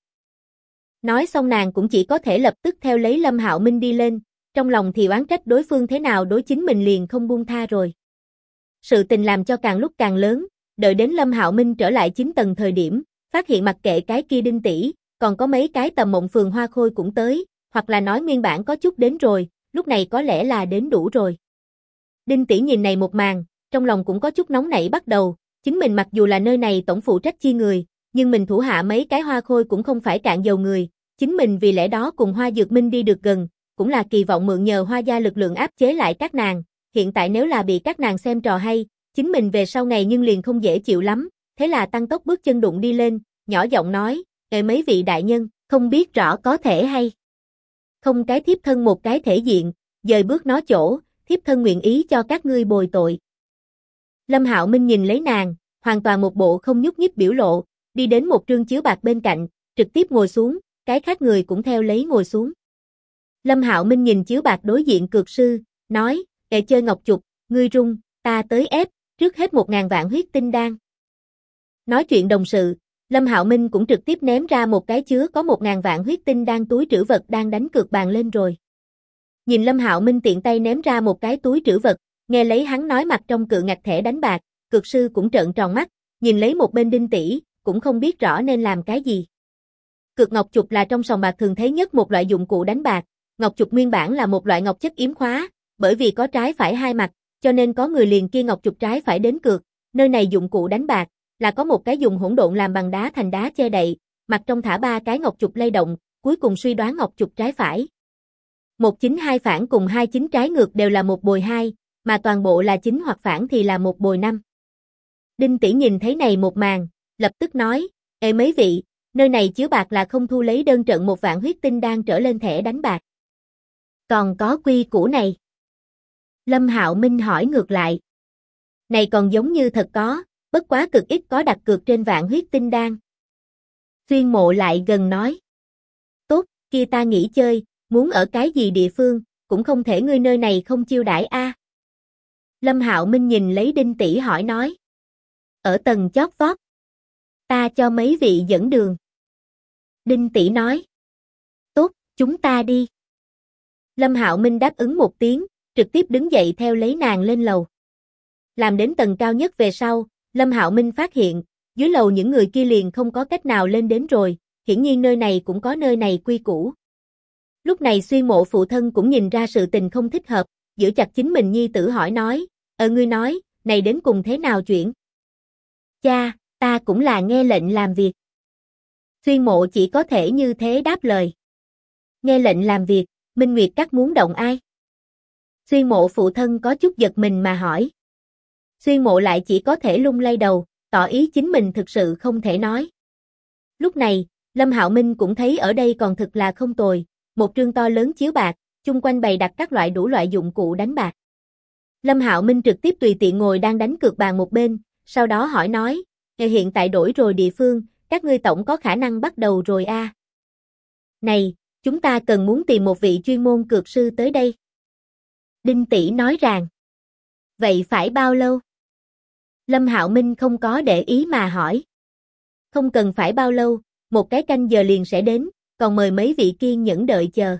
Speaker 1: Nói xong nàng cũng chỉ có thể lập tức theo lấy Lâm Hạo Minh đi lên, trong lòng thì oán trách đối phương thế nào đối chính mình liền không buông tha rồi. Sự tình làm cho càng lúc càng lớn, đợi đến Lâm Hạo Minh trở lại 9 tầng thời điểm, phát hiện mặc kệ cái kia Đinh tỷ, còn có mấy cái Tầm Mộng Phường hoa khôi cũng tới, hoặc là nói nguyên bản có chút đến rồi, lúc này có lẽ là đến đủ rồi. Đinh tỷ nhìn này một màn, trong lòng cũng có chút nóng nảy bắt đầu, chính mình mặc dù là nơi này tổng phụ trách chi người, nhưng mình thủ hạ mấy cái hoa khôi cũng không phải cạn dầu người, chính mình vì lẽ đó cùng Hoa Dược Minh đi được gần, cũng là kỳ vọng mượn nhờ Hoa gia lực lượng áp chế lại các nàng, hiện tại nếu là bị các nàng xem trò hay, chính mình về sau ngày nhưng liền không dễ chịu lắm, thế là tăng tốc bước chân đụng đi lên, nhỏ giọng nói, mấy vị đại nhân, không biết rõ có thể hay không cái thiếp thân một cái thể diện, dời bước nó chỗ, thiếp thân nguyện ý cho các ngươi bồi tội. Lâm Hạo Minh nhìn lấy nàng, hoàn toàn một bộ không nhúc nhích biểu lộ, đi đến một trương chiếu bạc bên cạnh, trực tiếp ngồi xuống, cái khác người cũng theo lấy ngồi xuống. Lâm Hạo Minh nhìn chiếu bạc đối diện cược sư, nói, chơi ngọc chục, ngươi rung, ta tới ép, trước hết 1000 vạn huyết tinh đan. Nói chuyện đồng sự, Lâm Hạo Minh cũng trực tiếp ném ra một cái chứa có 1000 vạn huyết tinh đan túi trữ vật đang đánh cược bàn lên rồi. Nhìn Lâm Hạo Minh tiện tay ném ra một cái túi trữ vật, nghe lấy hắn nói mặt trong cự ngạch thẻ đánh bạc, cược sư cũng trợn tròn mắt, nhìn lấy một bên Đinh tỷ, cũng không biết rõ nên làm cái gì. Cược ngọc chục là trong sòng bạc thường thấy nhất một loại dụng cụ đánh bạc, ngọc chục nguyên bản là một loại ngọc chất yếm khóa, bởi vì có trái phải hai mặt, cho nên có người liền kia ngọc chục trái phải đến cược, nơi này dụng cụ đánh bạc là có một cái dùng hỗn độn làm bằng đá thành đá che đậy, mặt trong thả 3 cái ngọc chục lay động, cuối cùng suy đoán ngọc chục trái phải. 192 phản cùng 29 trái ngược đều là một bồi 2, mà toàn bộ là chính hoặc phản thì là một bồi 5. Đinh tỷ nhìn thấy này một màn, lập tức nói, mấy vị, nơi này chiếu bạc là không thu lấy đơn trận 1 vạn huyết tinh đan trở lên thẻ đánh bạc. Còn có quy củ này. Lâm Hạo Minh hỏi ngược lại. Này còn giống như thật có, bất quá cực ít có đặt cược trên vạn huyết tinh đan. Xuyên Mộ lại gần nói. Tốt, kia ta nghỉ chơi, muốn ở cái gì địa phương, cũng không thể ngươi nơi này không chiêu đãi a. Lâm Hạo Minh nhìn lấy Đinh tỷ hỏi nói. Ở tầng chót vót. Ta cho mấy vị dẫn đường. Đinh tỷ nói. Tốt, chúng ta đi. Lâm Hạo Minh đáp ứng một tiếng, trực tiếp đứng dậy theo lấy nàng lên lầu. Làm đến tầng cao nhất về sau, Lâm Hạo Minh phát hiện, dưới lầu những người kia liền không có cách nào lên đến rồi, hiển nhiên nơi này cũng có nơi này quy củ. Lúc này Xuyên Mộ phụ thân cũng nhìn ra sự tình không thích hợp, giữ chặt chính mình nhi tử hỏi nói, ngươi nói, này đến cùng thế nào chuyện? Cha, ta cũng là nghe lệnh làm việc. Xuyên Mộ chỉ có thể như thế đáp lời. Nghe lệnh làm việc, Minh Nguyệt Các muốn động ai? Xuyên Mộ phụ thân có chút giật mình mà hỏi. Xuyên Mộ lại chỉ có thể lung lay đầu, tỏ ý chính mình thực sự không thể nói. Lúc này, Lâm Hạo Minh cũng thấy ở đây còn thực là không tồi, một trương to lớn chiếu bạc, chung quanh bày đặt các loại đủ loại dụng cụ đánh bạc. Lâm Hạo Minh trực tiếp tùy tiện ngồi đang đánh cược bàn một bên, sau đó hỏi nói, hiện tại đổi rồi địa phương, các ngươi tổng có khả năng bắt đầu rồi a. Này, chúng ta cần muốn tìm một vị chuyên môn cược sư tới đây. Đinh tỷ nói rằng. Vậy phải bao lâu? Lâm Hạo Minh không có để ý mà hỏi. Không cần phải bao lâu, một cái canh giờ liền sẽ đến, còn mời mấy vị kiên nhẫn đợi chờ.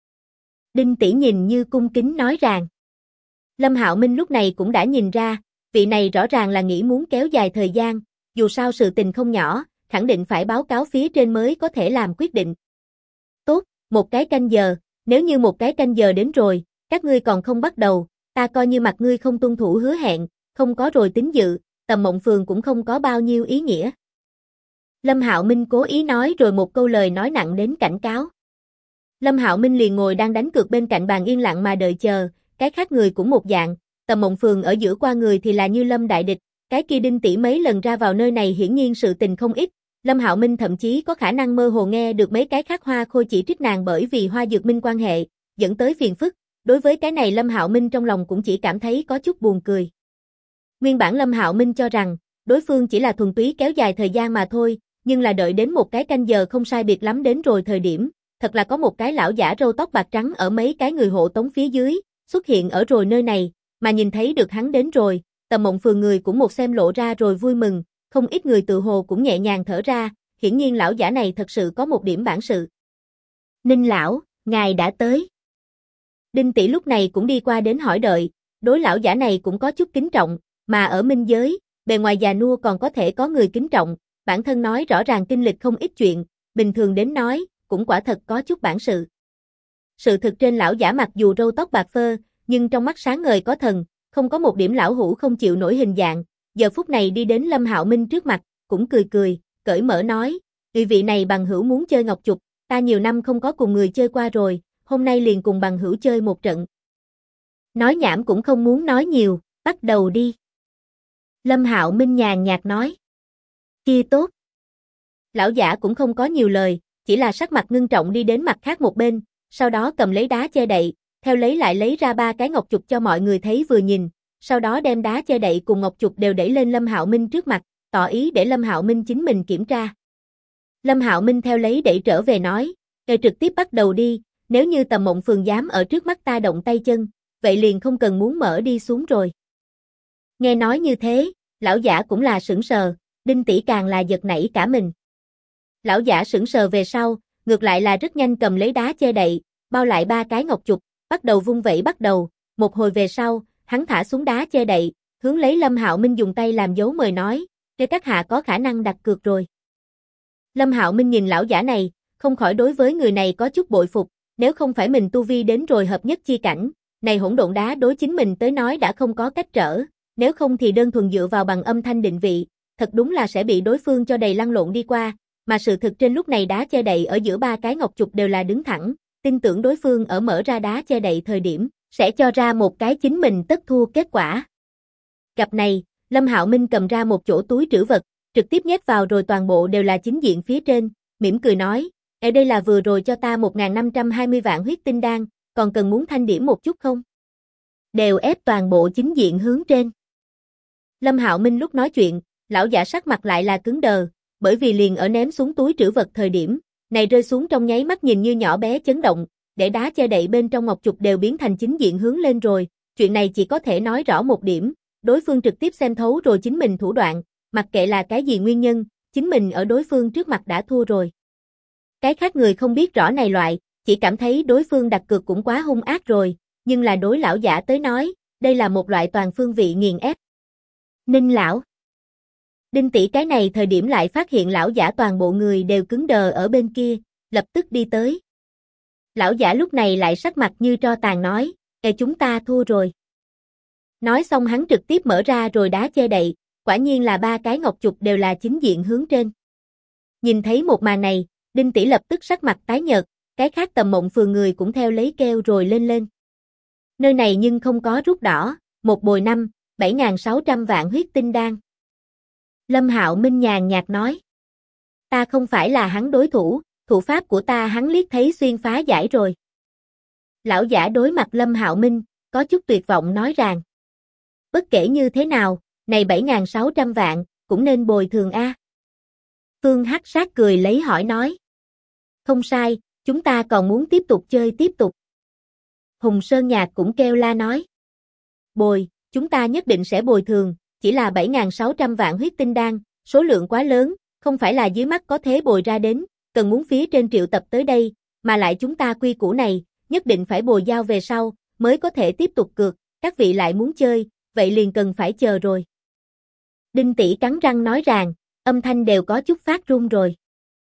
Speaker 1: Đinh tỷ nhìn như cung kính nói rằng. Lâm Hạo Minh lúc này cũng đã nhìn ra, vị này rõ ràng là nghĩ muốn kéo dài thời gian, dù sao sự tình không nhỏ, khẳng định phải báo cáo phía trên mới có thể làm quyết định. Tốt, một cái canh giờ, nếu như một cái canh giờ đến rồi, các ngươi còn không bắt đầu, ta coi như mặt ngươi không tuân thủ hứa hẹn, không có rồi tín dự, Tầm Mộng Phường cũng không có bao nhiêu ý nghĩa. Lâm Hạo Minh cố ý nói rồi một câu lời nói nặng đến cảnh cáo. Lâm Hạo Minh liền ngồi đang đánh cược bên cạnh bàn yên lặng mà đợi chờ, cái khác người cũng một dạng, Tầm Mộng Phường ở giữa qua người thì là như Lâm đại địch, cái kia Đinh tỷ mấy lần ra vào nơi này hiển nhiên sự tình không ít, Lâm Hạo Minh thậm chí có khả năng mơ hồ nghe được mấy cái khác Hoa Khôi chỉ trích nàng bởi vì Hoa Dược Minh quan hệ, dẫn tới phiền phức, đối với cái này Lâm Hạo Minh trong lòng cũng chỉ cảm thấy có chút buồn cười. Nguyên bản Lâm Hạo Minh cho rằng, đối phương chỉ là thuần túy kéo dài thời gian mà thôi, nhưng là đợi đến một cái canh giờ không sai biệt lắm đến rồi thời điểm, thật là có một cái lão giả râu tóc bạc trắng ở mấy cái người hộ tống phía dưới, xuất hiện ở rồi nơi này, mà nhìn thấy được hắn đến rồi, Tầm Mộng Phường người cũng một xem lộ ra rồi vui mừng, không ít người tự hồ cũng nhẹ nhàng thở ra, hiển nhiên lão giả này thật sự có một điểm bản sự. Ninh lão, ngài đã tới. Đinh tỷ lúc này cũng đi qua đến hỏi đợi, đối lão giả này cũng có chút kính trọng, mà ở minh giới, bề ngoài già nua còn có thể có người kính trọng, bản thân nói rõ ràng kinh lịch không ít chuyện, bình thường đến nói, cũng quả thật có chút bản sự. Sự thực trên lão giả mặc dù râu tóc bạc phơ, nhưng trong mắt sáng ngời có thần, không có một điểm lão hủ không chịu nổi hình dạng, giờ phút này đi đến Lâm Hạo Minh trước mặt, cũng cười cười, cởi mở nói, vị này bằng hữu muốn chơi ngọc chục, ta nhiều năm không có cùng người chơi qua rồi, hôm nay liền cùng bằng hữu chơi một trận. Nói nhảm cũng không muốn nói nhiều, bắt đầu đi. Lâm Hạo Minh nhàn nhạt nói. Kia tốt. Lão giả cũng không có nhiều lời, chỉ là sắc mặt ngưng trọng đi đến mặt khác một bên, sau đó cầm lấy đá che đậy, theo lấy ra 3 cái ngọc chục cho mọi người thấy vừa nhìn, sau đó đem đá che đậy cùng ngọc chục đều đẩy lên Lâm Hạo Minh trước mặt, tỏ ý để Lâm Hạo Minh chính mình kiểm tra. Lâm Hạo Minh theo lấy đẩy trở về nói, trực tiếp bắt đầu đi, nếu như Tầm Mộng Phường dám ở trước mắt ta động tay chân, vậy liền không cần muốn mở đi xuống rồi. Nghe nói như thế, lão giả cũng là sững sờ, Đinh tỷ càng là giật nảy cả mình. Lão giả sững sờ về sau, ngược lại là rất nhanh cầm lấy đá che đậy, bao lại 3 cái ngọc chục, bắt đầu vung vẩy bắt đầu, một hồi về sau, hắn thả xuống đá che đậy, hướng lấy Lâm Hạo Minh dùng tay làm dấu mời nói, các hạ có khả năng đặt cược rồi. Lâm Hạo Minh nhìn lão giả này, không khỏi đối với người này có chút bội phục, nếu không phải mình tu vi đến rồi hợp nhất chi cảnh, này hỗn độn đá đối chính mình tới nói đã không có cách trở, nếu không thì đơn thuần dựa vào bằng âm thanh định vị, thật đúng là sẽ bị đối phương cho đầy lăn lộn đi qua, mà sự thực trên lúc này đá che đậy ở giữa 3 cái ngọc trục đều là đứng thẳng, tin tưởng đối phương ở mở ra đá che đậy thời điểm, sẽ cho ra một cái chính mình tất thua kết quả. Gặp này, Lâm Hạo Minh cầm ra một chỗ túi trữ vật, trực tiếp nhét vào rồi toàn bộ đều là chính diện phía trên, mỉm cười nói, ở đây là vừa rồi cho ta 1520 vạn huyết tinh đan, còn cần muốn thanh điểm một chút không? Đều ép toàn bộ chính diện hướng trên. Lâm Hạo Minh lúc nói chuyện, lão giả sắc mặt lại là cứng đờ, bởi vì liền ở ném xuống túi trữ vật thời điểm, này rơi xuống trong nháy mắt nhìn như nhỏ bé chấn động, để đá che đậy bên trong ngọc trục đều biến thành chính diện hướng lên rồi, chuyện này chỉ có thể nói rõ một điểm, đối phương trực tiếp xem thấu rồi chính mình thủ đoạn, mặc kệ là cái gì nguyên nhân, chính mình ở đối phương trước mặt đã thua rồi. Cái khác người không biết rõ này loại, chỉ cảm thấy đối phương đặt cược cũng quá hung ác rồi, nhưng là đối lão giả tới nói, đây là một loại toàn phương vị nghiền ép. Ninh lão. Đinh tỷ cái này thời điểm lại phát hiện lão giả toàn bộ người đều cứng đờ ở bên kia, lập tức đi tới. Lão giả lúc này lại sắc mặt như tro tàn nói, chúng ta thua rồi. Nói xong hắn trực tiếp mở ra rồi đá che đậy, quả nhiên là 3 cái ngọc trục đều là chính diện hướng trên. Nhìn thấy một màn này, Đinh tỷ lập tức sắc mặt tái nhợt, cái khác Tầm Mộng Phường người cũng theo lấy kêu rồi lên. Nơi này nhưng không có rút đỏ, một bồi 7.600 vạn huyết tinh đan. Lâm Hạo Minh nhàn nhạt nói. Ta không phải là hắn đối thủ, thủ pháp của ta hắn liếc thấy xuyên phá giải rồi. Lão giả đối mặt Lâm Hạo Minh, có chút tuyệt vọng nói rằng. Bất kể như thế nào, này 7.600 vạn, cũng nên bồi thường a. Phương Hắc Sát cười lấy hỏi nói. Không sai, chúng ta còn muốn tiếp tục chơi tiếp tục. Hùng Sơn Nhạc cũng kêu la nói. Bồi, chúng ta nhất định sẽ bồi thường, chỉ là 7.600 vạn huyết tinh đan, số lượng quá lớn, không phải là dưới mắt có thế bồi ra đến, cần muốn phía trên triệu tập tới đây, mà lại chúng ta quy củ này, nhất định phải bồi giao về sau, mới có thể tiếp tục cược, các vị lại muốn chơi, vậy liền cần phải chờ rồi. Đinh tỷ cắn răng nói rằng, âm thanh đều có chút phát run rồi.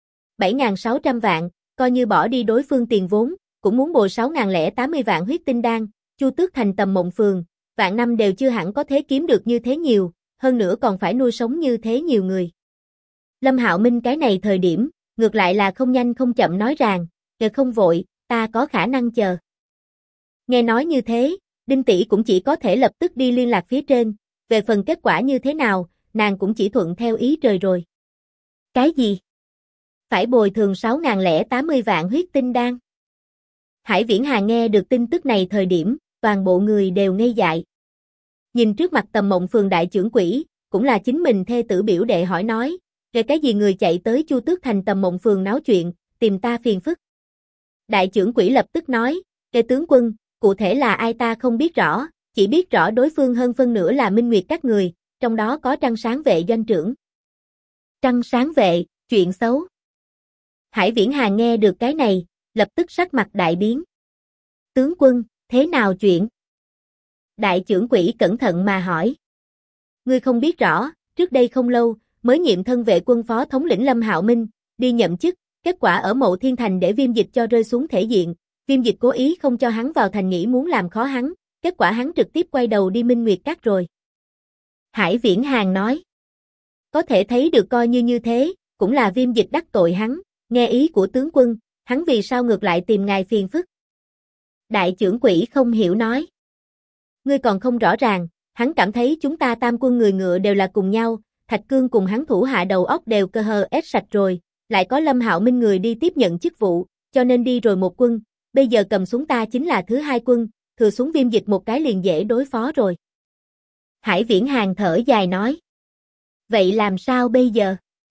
Speaker 1: 7.600 vạn, coi như bỏ đi đối phương tiền vốn, cũng muốn bồi 6.080 vạn huyết tinh đan, Chu Tước Thành Tầm Mộng Phường, vạn năm đều chưa hẳn có thế kiếm được như thế nhiều, hơn nữa còn phải nuôi sống như thế nhiều người. Lâm Hạo Minh cái này thời điểm, ngược lại là không nhanh không chậm nói rằng, không vội, ta có khả năng chờ. Nghe nói như thế, Đinh tỷ cũng chỉ có thể lập tức đi liên lạc phía trên, về phần kết quả như thế nào, nàng cũng chỉ thuận theo ý trời rồi. Cái gì? Phải bồi thường 6.080 vạn huyết tinh đan. Hải Viễn Hàng nghe được tin tức này thời điểm, toàn bộ người đều ngây dại. Nhìn trước mặt Tầm Mộng Phường đại trưởng quỹ, cũng là chính mình thê tử biểu đệ hỏi nói, về cái gì người chạy tới Chu Tước Thành Tầm Mộng Phường náo chuyện, tìm ta phiền phức. Đại trưởng quỹ lập tức nói, tướng quân, cụ thể là ai ta không biết rõ, chỉ biết rõ đối phương hơn phân nửa là Minh Nguyệt các người, trong đó có Trăng Sáng vệ doanh trưởng. Trăng Sáng vệ, chuyện xấu. Hải Viễn Hàng nghe được cái này, lập tức sắc mặt đại biến. Tướng quân, thế nào chuyện? Đại trưởng quỹ cẩn thận mà hỏi. Ngươi không biết rõ, trước đây không lâu, mới nhiệm thân vệ quân phó thống lĩnh Lâm Hạo Minh, đi nhậm chức, kết quả ở Mộ Thiên Thành để Viêm Dịch cho rơi xuống thể diện, Viêm Dịch cố ý không cho hắn vào thành, nghĩ muốn làm khó hắn, kết quả hắn trực tiếp quay đầu đi Minh Nguyệt Các rồi. Hải Viễn Hàng nói. Có thể thấy được coi như thế, cũng là Viêm Dịch đắc tội hắn, nghe ý của tướng quân, hắn vì sao ngược lại tìm ngài phiền phức? Đại trưởng quỹ không hiểu nói. Ngươi còn không rõ ràng, hắn cảm thấy chúng ta tam quân người ngựa đều là cùng nhau, Thạch Cương cùng hắn thủ hạ đầu óc đều cơ hờ ép sạch rồi, lại có Lâm Hạo Minh người đi tiếp nhận chức vụ, cho nên đi rồi một quân, bây giờ cầm xuống ta chính là thứ hai quân, thừa xuống Viêm Dịch một cái liền dễ đối phó rồi. Hải Viễn Hàng thở dài nói. Vậy làm sao bây giờ?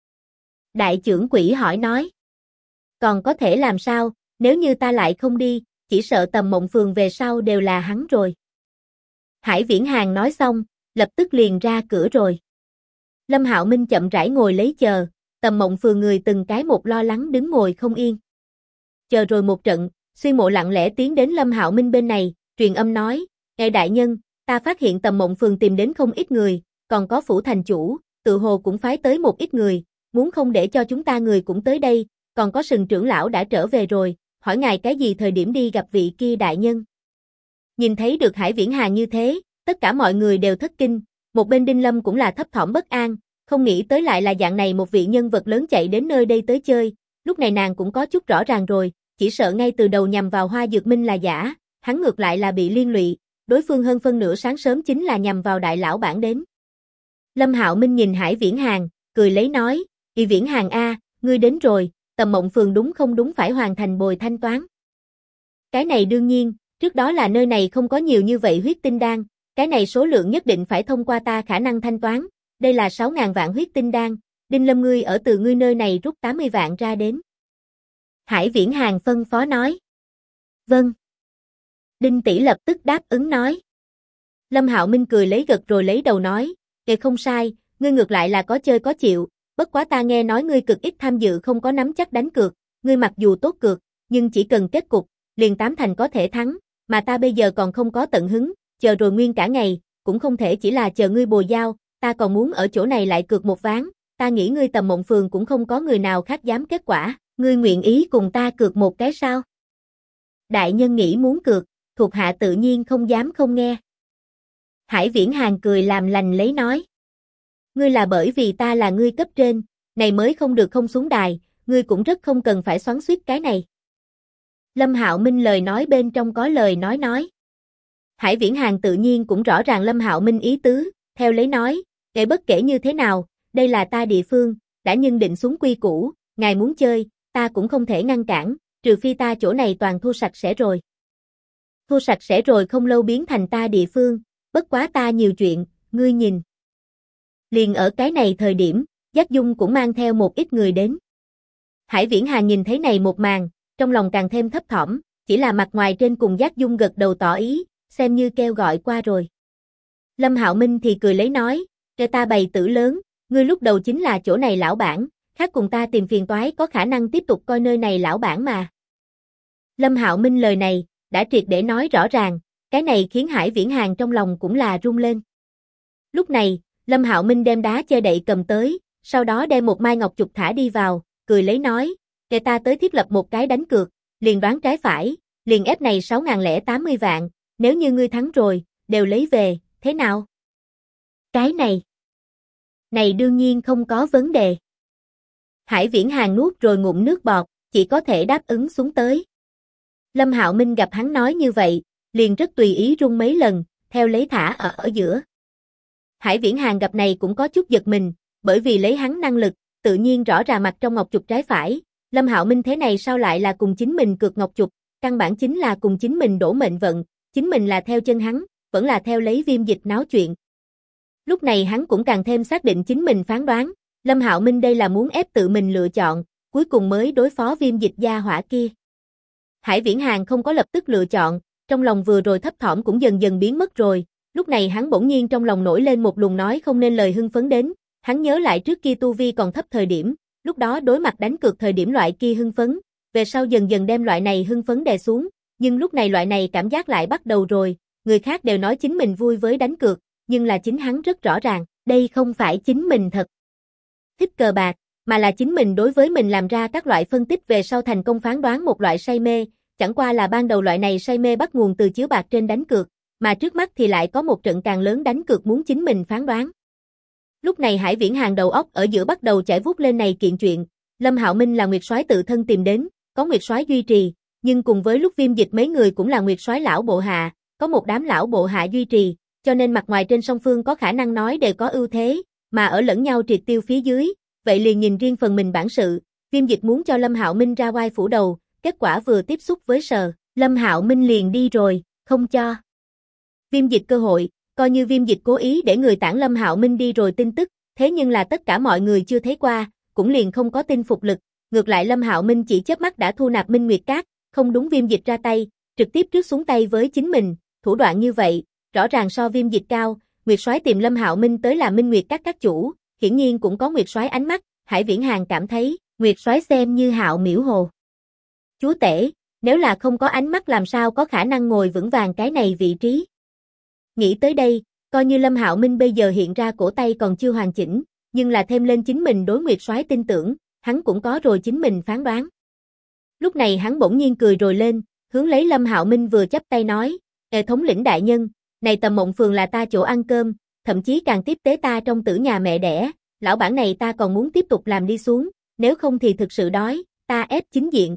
Speaker 1: Đại trưởng quỹ hỏi nói. Còn có thể làm sao, nếu như ta lại không đi, chỉ sợ Tầm Mộng Phường về sau đều là hắn rồi. Hải Viễn Hàng nói xong, lập tức liền ra cửa rồi. Lâm Hạo Minh chậm rãi ngồi lấy chờ, Tầm Mộng Phường người từng cái một lo lắng đứng ngồi không yên. Chờ rồi một trận, Xuyên Mộ lặng lẽ tiến đến Lâm Hạo Minh bên này, truyền âm nói, ngài đại nhân, ta phát hiện Tầm Mộng Phường tìm đến không ít người, còn có phủ thành chủ, tự hồ cũng phái tới một ít người, muốn không để cho chúng ta người cũng tới đây, còn có Sừng trưởng lão đã trở về rồi, hỏi ngài cái gì thời điểm đi gặp vị kia đại nhân. Nhìn thấy được Hải Viễn Hàng như thế, tất cả mọi người đều thất kinh, một bên Đinh Lâm cũng là thấp thỏm bất an, không nghĩ tới lại là dạng này một vị nhân vật lớn chạy đến nơi đây tới chơi, lúc này nàng cũng có chút rõ ràng rồi, chỉ sợ ngay từ đầu nhằm vào Hoa Dược Minh là giả, hắn ngược lại là bị liên lụy, đối phương hơn phân nửa sáng sớm chính là nhằm vào đại lão bản đến. Lâm Hạo Minh nhìn Hải Viễn Hàng, cười lấy nói, "Y Viễn Hàng a, ngươi đến rồi, Tầm Mộng Phường đúng không đúng phải hoàn thành bồi thanh toán." Cái này đương nhiên, trước đó là nơi này không có nhiều như vậy huyết tinh đan, cái này số lượng nhất định phải thông qua ta khả năng thanh toán, đây là 6.000 vạn huyết tinh đan, Đinh Lâm ngươi ở từ ngươi nơi này rút 80 vạn ra đến. Hải Viễn Hàng phân phó nói. Vâng. Đinh tỷ lập tức đáp ứng nói. Lâm Hạo Minh cười lấy gật rồi lấy đầu nói, kệ không sai, ngươi ngược lại là có chơi có chịu, bất quá ta nghe nói ngươi cực ít tham dự không có nắm chắc đánh cược, ngươi mặc dù tốt cược, nhưng chỉ cần kết cục, liền 8 thành có thể thắng, mà ta bây giờ còn không có tận hứng, chờ rồi nguyên cả ngày, cũng không thể chỉ là chờ ngươi bồi giao, ta còn muốn ở chỗ này lại cược một ván, ta nghĩ ngươi Tầm Mộng Phường cũng không có người nào khác dám kết quả, ngươi nguyện ý cùng ta cược một cái sao? Đại nhân nghĩ muốn cược, thuộc hạ tự nhiên không dám không nghe. Hải Viễn Hàng cười làm lành lấy nói. Ngươi là bởi vì ta là ngươi cấp trên, này mới không được không xuống đài, ngươi cũng rất không cần phải xoắn xuýt cái này. Lâm Hạo Minh lời nói bên trong có lời nói. Hải Viễn Hàng tự nhiên cũng rõ ràng Lâm Hạo Minh ý tứ, theo lấy nói, kể bất kể như thế nào, đây là ta địa phương, đã nhân định xuống quy củ, ngài muốn chơi, ta cũng không thể ngăn cản, trừ phi ta chỗ này toàn thu sạch sẽ rồi. Thu sạch sẽ rồi không lâu biến thành ta địa phương, bất quá ta nhiều chuyện, ngươi nhìn. Liền ở cái này thời điểm, Giác Dung cũng mang theo một ít người đến. Hải Viễn Hàng nhìn thấy này một màn, trong lòng càng thêm thấp thỏm, chỉ là mặt ngoài trên cùng Giác Dung gật đầu tỏ ý, xem như kêu gọi qua rồi. Lâm Hạo Minh thì cười lấy nói, cho ta bày tử lớn, ngươi lúc đầu chính là chỗ này lão bản, khác cùng ta tìm phiền toái có khả năng tiếp tục coi nơi này lão bản mà. Lâm Hạo Minh lời này, đã triệt để nói rõ ràng, cái này khiến Hải Viễn Hàng trong lòng cũng là rung lên. Lúc này, Lâm Hạo Minh đem đá che đậy cầm tới, sau đó đem một mai ngọc trục thả đi vào, cười lấy nói, để ta tới thiết lập một cái đánh cược, liền đoán trái phải, liền ép này 6.080 vạn, nếu như ngươi thắng rồi, đều lấy về, thế nào? Cái này đương nhiên không có vấn đề. Hải Viễn Hàng nuốt rồi ngụm nước bọt, chỉ có thể đáp ứng xuống tới. Lâm Hạo Minh gặp hắn nói như vậy, liền rất tùy ý rung mấy lần, theo lấy thả ở giữa. Hải Viễn Hàng gặp này cũng có chút giật mình, bởi vì lấy hắn năng lực, tự nhiên rõ ràng mặt trong ngọc chụp trái phải, Lâm Hạo Minh thế này sao lại là cùng chính mình cược ngọc chụp, căn bản chính là cùng chính mình đổ mệnh vận, chính mình là theo chân hắn, vẫn là theo lấy Viêm Dịch náo chuyện. Lúc này hắn cũng càng thêm xác định chính mình phán đoán, Lâm Hạo Minh đây là muốn ép tự mình lựa chọn, cuối cùng mới đối phó Viêm Dịch gia hỏa kia. Hải Viễn Hàng không có lập tức lựa chọn, trong lòng vừa rồi thấp thỏm cũng dần dần biến mất rồi, lúc này hắn bỗng nhiên trong lòng nổi lên một luồng nói không nên lời hưng phấn đến, hắn nhớ lại trước kia tu vi còn thấp thời điểm, lúc đó đối mặt đánh cược thời điểm loại kia hưng phấn, về sau dần dần đem loại này hưng phấn đè xuống, nhưng lúc này loại này cảm giác lại bắt đầu rồi, người khác đều nói chính mình vui với đánh cược, nhưng là chính hắn rất rõ ràng, đây không phải chính mình thật thích cờ bạc, mà là chính mình đối với mình làm ra các loại phân tích về sau thành công phán đoán một loại say mê, chẳng qua là ban đầu loại này say mê bắt nguồn từ chiếu bạc trên đánh cược, mà trước mắt thì lại có một trận càng lớn đánh cược muốn chính mình phán đoán. Lúc này Hải Viễn Hàng đầu óc ở giữa bắt đầu chảy vút lên này kiện chuyện, Lâm Hạo Minh là Nguyệt Soái tự thân tìm đến, có Nguyệt Soái duy trì, nhưng cùng với lúc Viêm Dịch mấy người cũng là Nguyệt Soái lão bộ hạ, có một đám lão bộ hạ duy trì, cho nên mặt ngoài trên song phương có khả năng nói đều có ưu thế, mà ở lẫn nhau triệt tiêu phía dưới, vậy liền nhìn riêng phần mình bản sự, Viêm Dịch muốn cho Lâm Hạo Minh ra oai phủ đầu, kết quả vừa tiếp xúc với Sờ, Lâm Hạo Minh liền đi rồi, không cho Viêm Dịch cơ hội, coi như Viêm Dịch cố ý để người tản Lâm Hạo Minh đi rồi tin tức, thế nhưng là tất cả mọi người chưa thấy qua, cũng liền không có tin phục lực, ngược lại Lâm Hạo Minh chỉ chớp mắt đã thu nạp Minh Nguyệt Các, không đúng Viêm Dịch ra tay, trực tiếp trước xuống tay với chính mình, thủ đoạn như vậy, rõ ràng so Viêm Dịch cao, Nguyệt Soái tìm Lâm Hạo Minh tới làm Minh Nguyệt Các chủ, hiển nhiên cũng có Nguyệt Soái ánh mắt, Hải Viễn Hàng cảm thấy, Nguyệt Soái xem như Hạo miễu hồ chúa tể, nếu là không có ánh mắt làm sao có khả năng ngồi vững vàng cái này vị trí. Nghĩ tới đây, coi như Lâm Hạo Minh bây giờ hiện ra cổ tay còn chưa hoàn chỉnh, nhưng là thêm lên chính mình đối Nguyệt Soái tin tưởng, hắn cũng có rồi chính mình phán đoán. Lúc này hắn bỗng nhiên cười rồi lên, hướng lấy Lâm Hạo Minh vừa chắp tay nói, thống lĩnh đại nhân, này Tầm Mộng Phường là ta chỗ ăn cơm, thậm chí càng tiếp tế ta trong tử nhà mẹ đẻ, lão bản này ta còn muốn tiếp tục làm đi xuống, nếu không thì thực sự đói, ta ép chính diện.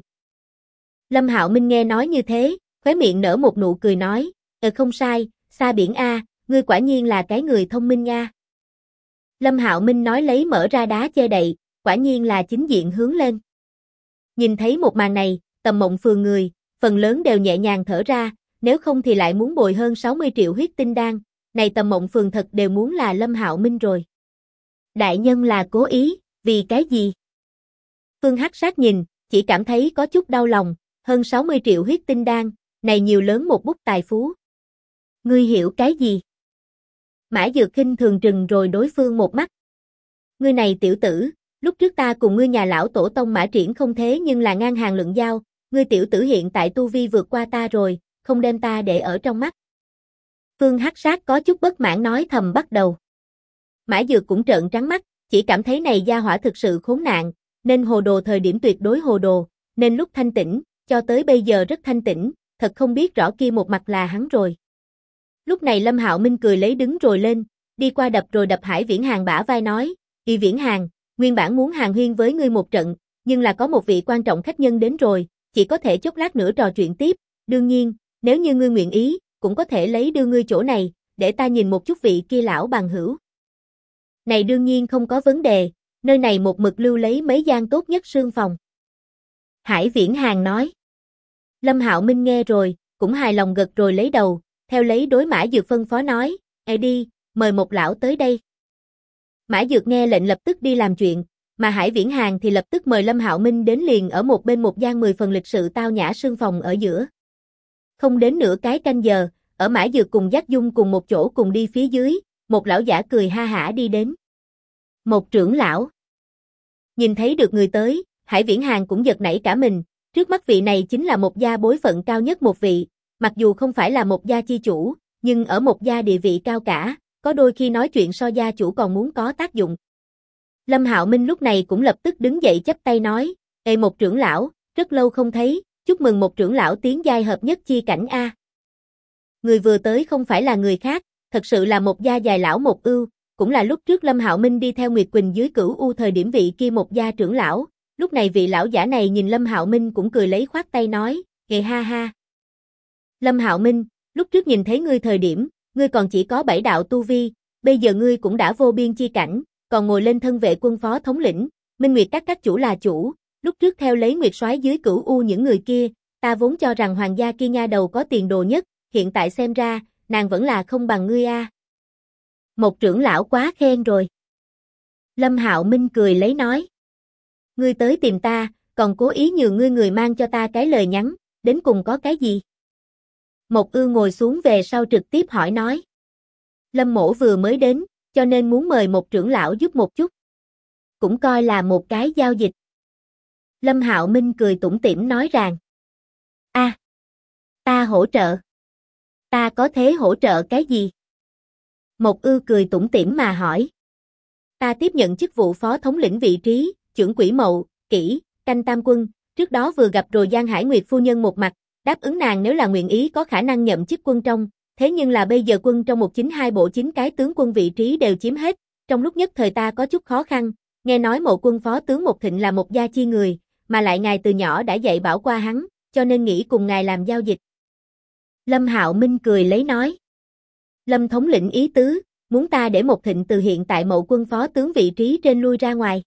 Speaker 1: Lâm Hạo Minh nghe nói như thế, khóe miệng nở một nụ cười nói, không sai, Sa Biển A, ngươi quả nhiên là cái người thông minh nha. Lâm Hạo Minh nói lấy mở ra đá che đậy, quả nhiên là chính diện hướng lên. Nhìn thấy một màn này, Tầm Mộng Phường người, phần lớn đều nhẹ nhàng thở ra, nếu không thì lại muốn bồi hơn 60 triệu huyết tinh đan, này Tầm Mộng Phường thật đều muốn là Lâm Hạo Minh rồi. Đại nhân là cố ý, vì cái gì? Phương Hắc Sát nhìn, chỉ cảm thấy có chút đau lòng, hơn 60 triệu huyết tinh đan, này nhiều lớn một bút tài phú. Ngươi hiểu cái gì? Mã Dược khinh thường trừng rồi đối phương một mắt. Ngươi này tiểu tử, lúc trước ta cùng ngươi nhà lão tổ tông Mã Triển không thế nhưng là ngang hàng luận giao, ngươi tiểu tử hiện tại tu vi vượt qua ta rồi, không đem ta để ở trong mắt. Phương Hắc Sát có chút bất mãn nói thầm bắt đầu. Mã Dược cũng trợn trắng mắt, chỉ cảm thấy này gia hỏa thực sự khốn nạn, nên hồ đồ thời điểm tuyệt đối hồ đồ, nên lúc thanh tĩnh, cho tới bây giờ rất thanh tĩnh, thật không biết rõ kia một mặt là hắn rồi. Lúc này Lâm Hạo Minh cười lấy đứng rồi lên, đi qua đập rồi đập Hải Viễn Hàng bả vai nói, Y Viễn Hàng, nguyên bản muốn hàn huyên với ngươi một trận, nhưng là có một vị quan trọng khách nhân đến rồi, chỉ có thể chốc lát nữa trò chuyện tiếp, đương nhiên, nếu như ngươi nguyện ý, cũng có thể lấy đưa ngươi chỗ này, để ta nhìn một chút vị kia lão bằng hữu. Này đương nhiên không có vấn đề, nơi này một mực lưu lấy mấy gian tốt nhất sương phòng. Hải Viễn Hàng nói. Lâm Hạo Minh nghe rồi, cũng hài lòng gật rồi lấy đầu, theo lấy đối Mã Dược phân phó nói, đi, mời một lão tới đây. Mã Dược nghe lệnh lập tức đi làm chuyện, mà Hải Viễn Hàng thì lập tức mời Lâm Hạo Minh đến liền ở một bên một gian 10 phần lịch sự tao nhã sương phòng ở giữa. Không đến nửa cái canh giờ, ở Mã Dược cùng Giác Dung cùng một chỗ cùng đi phía dưới, một lão giả cười ha hả đi đến. Một trưởng lão. Nhìn thấy được người tới, Hải Viễn Hàng cũng giật nảy cả mình, trước mắt vị này chính là một gia bối phận cao nhất một vị, mặc dù không phải là một gia chi chủ, nhưng ở một gia địa vị cao cả, có đôi khi nói chuyện so gia chủ còn muốn có tác dụng. Lâm Hạo Minh lúc này cũng lập tức đứng dậy chắp tay nói, một trưởng lão, rất lâu không thấy, chúc mừng một trưởng lão tiến giai hợp nhất chi cảnh A. Người vừa tới không phải là người khác, thật sự là một gia dài lão một ưu, cũng là lúc trước Lâm Hạo Minh đi theo Nguyệt Quỳnh dưới Cửu U thời điểm vị kia một gia trưởng lão, lúc này vị lão giả này nhìn Lâm Hạo Minh cũng cười lấy khoát tay nói, "Nghề ha ha. Lâm Hạo Minh, lúc trước nhìn thấy ngươi thời điểm, ngươi còn chỉ có 7 đạo tu vi, bây giờ ngươi cũng đã vô biên chi cảnh, còn ngồi lên thân vệ quân phó thống lĩnh, Minh Nguyệt các chủ là chủ, lúc trước theo lấy Nguyệt soái dưới Cửu U những người kia, ta vốn cho rằng hoàng gia kia nha đầu có tiền đồ nhất, hiện tại xem ra, nàng vẫn là không bằng ngươi a." Một trưởng lão quá khen rồi. Lâm Hạo Minh cười lấy nói, "Ngươi tới tìm ta, còn cố ý nhường ngươi người mang cho ta cái lời nhắn, đến cùng có cái gì?" Một Ư ngồi xuống về sau trực tiếp hỏi nói, "Lâm mỗ vừa mới đến, cho nên muốn mời một trưởng lão giúp một chút. Cũng coi là một cái giao dịch." Lâm Hạo Minh cười tủm tỉm nói rằng, "A, ta hỗ trợ. Ta có thể hỗ trợ cái gì?" Một Ư cười tủm tỉm mà hỏi, "Ta tiếp nhận chức vụ phó thống lĩnh vị trí, trưởng quỹ Mậu, Kỷ, Canh Tam quân, trước đó vừa gặp rồi Giang Hải Nguyệt phu nhân một mặt, đáp ứng nàng nếu là nguyện ý có khả năng nhậm chức quân trong, thế nhưng là bây giờ quân trong 192 bộ 9 cái tướng quân vị trí đều chiếm hết, trong lúc nhất thời ta có chút khó khăn, nghe nói Mộ quân phó tướng Một Thịnh là một gia chi người, mà lại ngài từ nhỏ đã dạy bảo qua hắn, cho nên nghĩ cùng ngài làm giao dịch." Lâm Hạo Minh cười lấy nói, "Lâm thống lĩnh ý tứ, muốn ta để Một Thịnh từ hiện tại Mộ quân phó tướng vị trí trên lui ra ngoài?"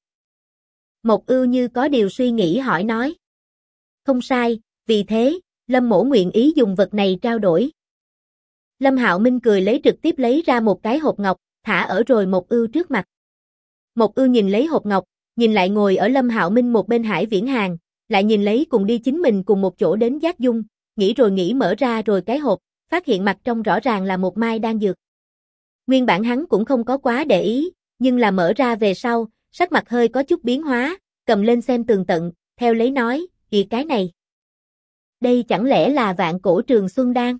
Speaker 1: Một Ưu như có điều suy nghĩ hỏi nói, "Không sai, vì thế, Lâm mỗ nguyện ý dùng vật này trao đổi." Lâm Hạo Minh cười lấy trực tiếp lấy ra một cái hộp ngọc, thả ở rồi Một Ưu trước mặt. Một Ưu nhìn lấy hộp ngọc, nhìn lại ngồi ở Lâm Hạo Minh một bên Hải Viễn Hàng, lại nhìn lấy cùng đi chính mình cùng một chỗ đến Giác Dung, nghĩ rồi nghĩ mở ra rồi cái hộp, phát hiện mặt trong rõ ràng là một mai đan dược. Nguyên bản hắn cũng không có quá để ý, nhưng là mở ra về sau, sắc mặt hơi có chút biến hóa, cầm lên xem tường tận, theo lấy nói, "Kìa cái này. Đây chẳng lẽ là Vạn Cổ Trường Xuân đan?"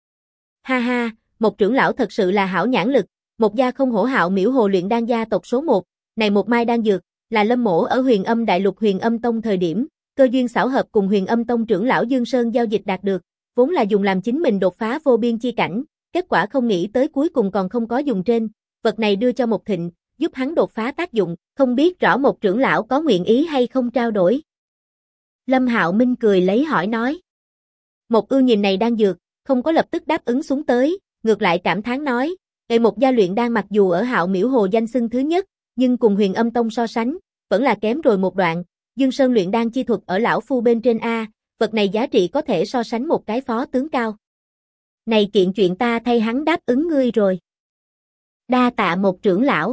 Speaker 1: Ha ha, một trưởng lão thật sự là hảo nhãn lực, một gia không hổ hạo miễu hồ luyện đan gia tộc số 1, này một mai đan dược, là Lâm mỗ ở Huyền Âm Đại Lục Huyền Âm Tông thời điểm, cơ duyên xảo hợp cùng Huyền Âm Tông trưởng lão Dương Sơn giao dịch đạt được, vốn là dùng làm chính mình đột phá vô biên chi cảnh, kết quả không nghĩ tới cuối cùng còn không có dùng trên, vật này đưa cho Một Thịnh, giúp hắn đột phá tác dụng, không biết rõ một trưởng lão có nguyện ý hay không trao đổi." Lâm Hạo Minh cười lấy hỏi nói. Một Ưu nhìn này đan dược, không có lập tức đáp ứng xuống tới, ngược lại cảm thán nói, một gia luyện đan mặc dù ở Hạo Miễu Hồ danh xưng thứ nhất, nhưng cùng Huyền Âm Tông so sánh, vẫn là kém rồi một đoạn, Dương Sơn luyện đan chi thuật ở lão phu bên trên a, vật này giá trị có thể so sánh một cái phó tướng cao. Này kiện chuyện ta thay hắn đáp ứng ngươi rồi. Đa tạ một trưởng lão.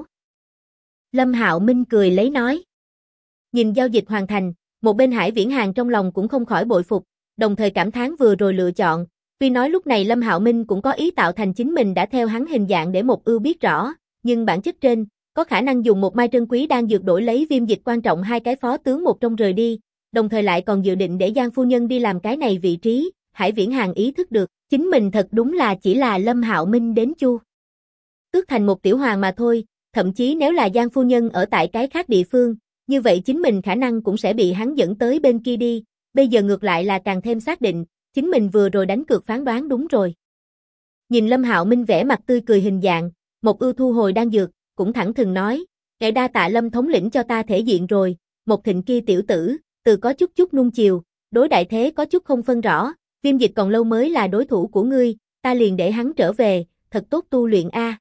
Speaker 1: Lâm Hạo Minh cười lấy nói. Nhìn giao dịch hoàn thành, một bên Hải Viễn Hàng trong lòng cũng không khỏi bội phục, đồng thời cảm thán vừa rồi lựa chọn, tuy nói lúc này Lâm Hạo Minh cũng có ý tạo thành chính mình đã theo hắn hình dạng để Một Ưu biết rõ, nhưng bản chất trên, có khả năng dùng một mai trân quý đan dược đổi lấy viêm dịch quan trọng hai cái phó tướng một trong rời đi, đồng thời lại còn dự định để Giang phu nhân đi làm cái này vị trí, Hải Viễn Hàng ý thức được, chính mình thật đúng là chỉ là Lâm Hạo Minh đến chu tước thành một tiểu hoàng mà thôi, thậm chí nếu là Giang phu nhân ở tại cái khác địa phương, như vậy chính mình khả năng cũng sẽ bị hắn dẫn tới bên kia đi, bây giờ ngược lại là càng thêm xác định, chính mình vừa rồi đánh cược phán đoán đúng rồi. Nhìn Lâm Hạo Minh vẻ mặt tươi cười hình dạng, Một Ưu thu hồi đan dược, cũng thẳng thừng nói, "Ngài đa tạ Lâm thống lĩnh cho ta thể diện rồi, Một Thịnh kia tiểu tử, từ có chút nuông chiều, đối đại thế có chút không phân rõ, viêm dịch còn lâu mới là đối thủ của ngươi, ta liền để hắn trở về, thật tốt tu luyện a."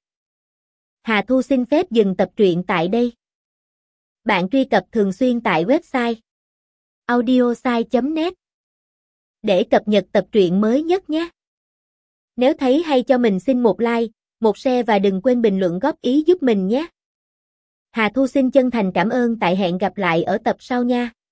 Speaker 1: Hà Thu xin phép dừng tập truyện tại đây. Bạn truy cập thường xuyên tại website audiosai.net để cập nhật tập truyện mới nhất nhé. Nếu thấy hay cho mình xin một like, một share và đừng quên bình luận góp ý giúp mình nhé. Hà Thu xin chân thành cảm ơn, tại hẹn gặp lại ở tập sau nha.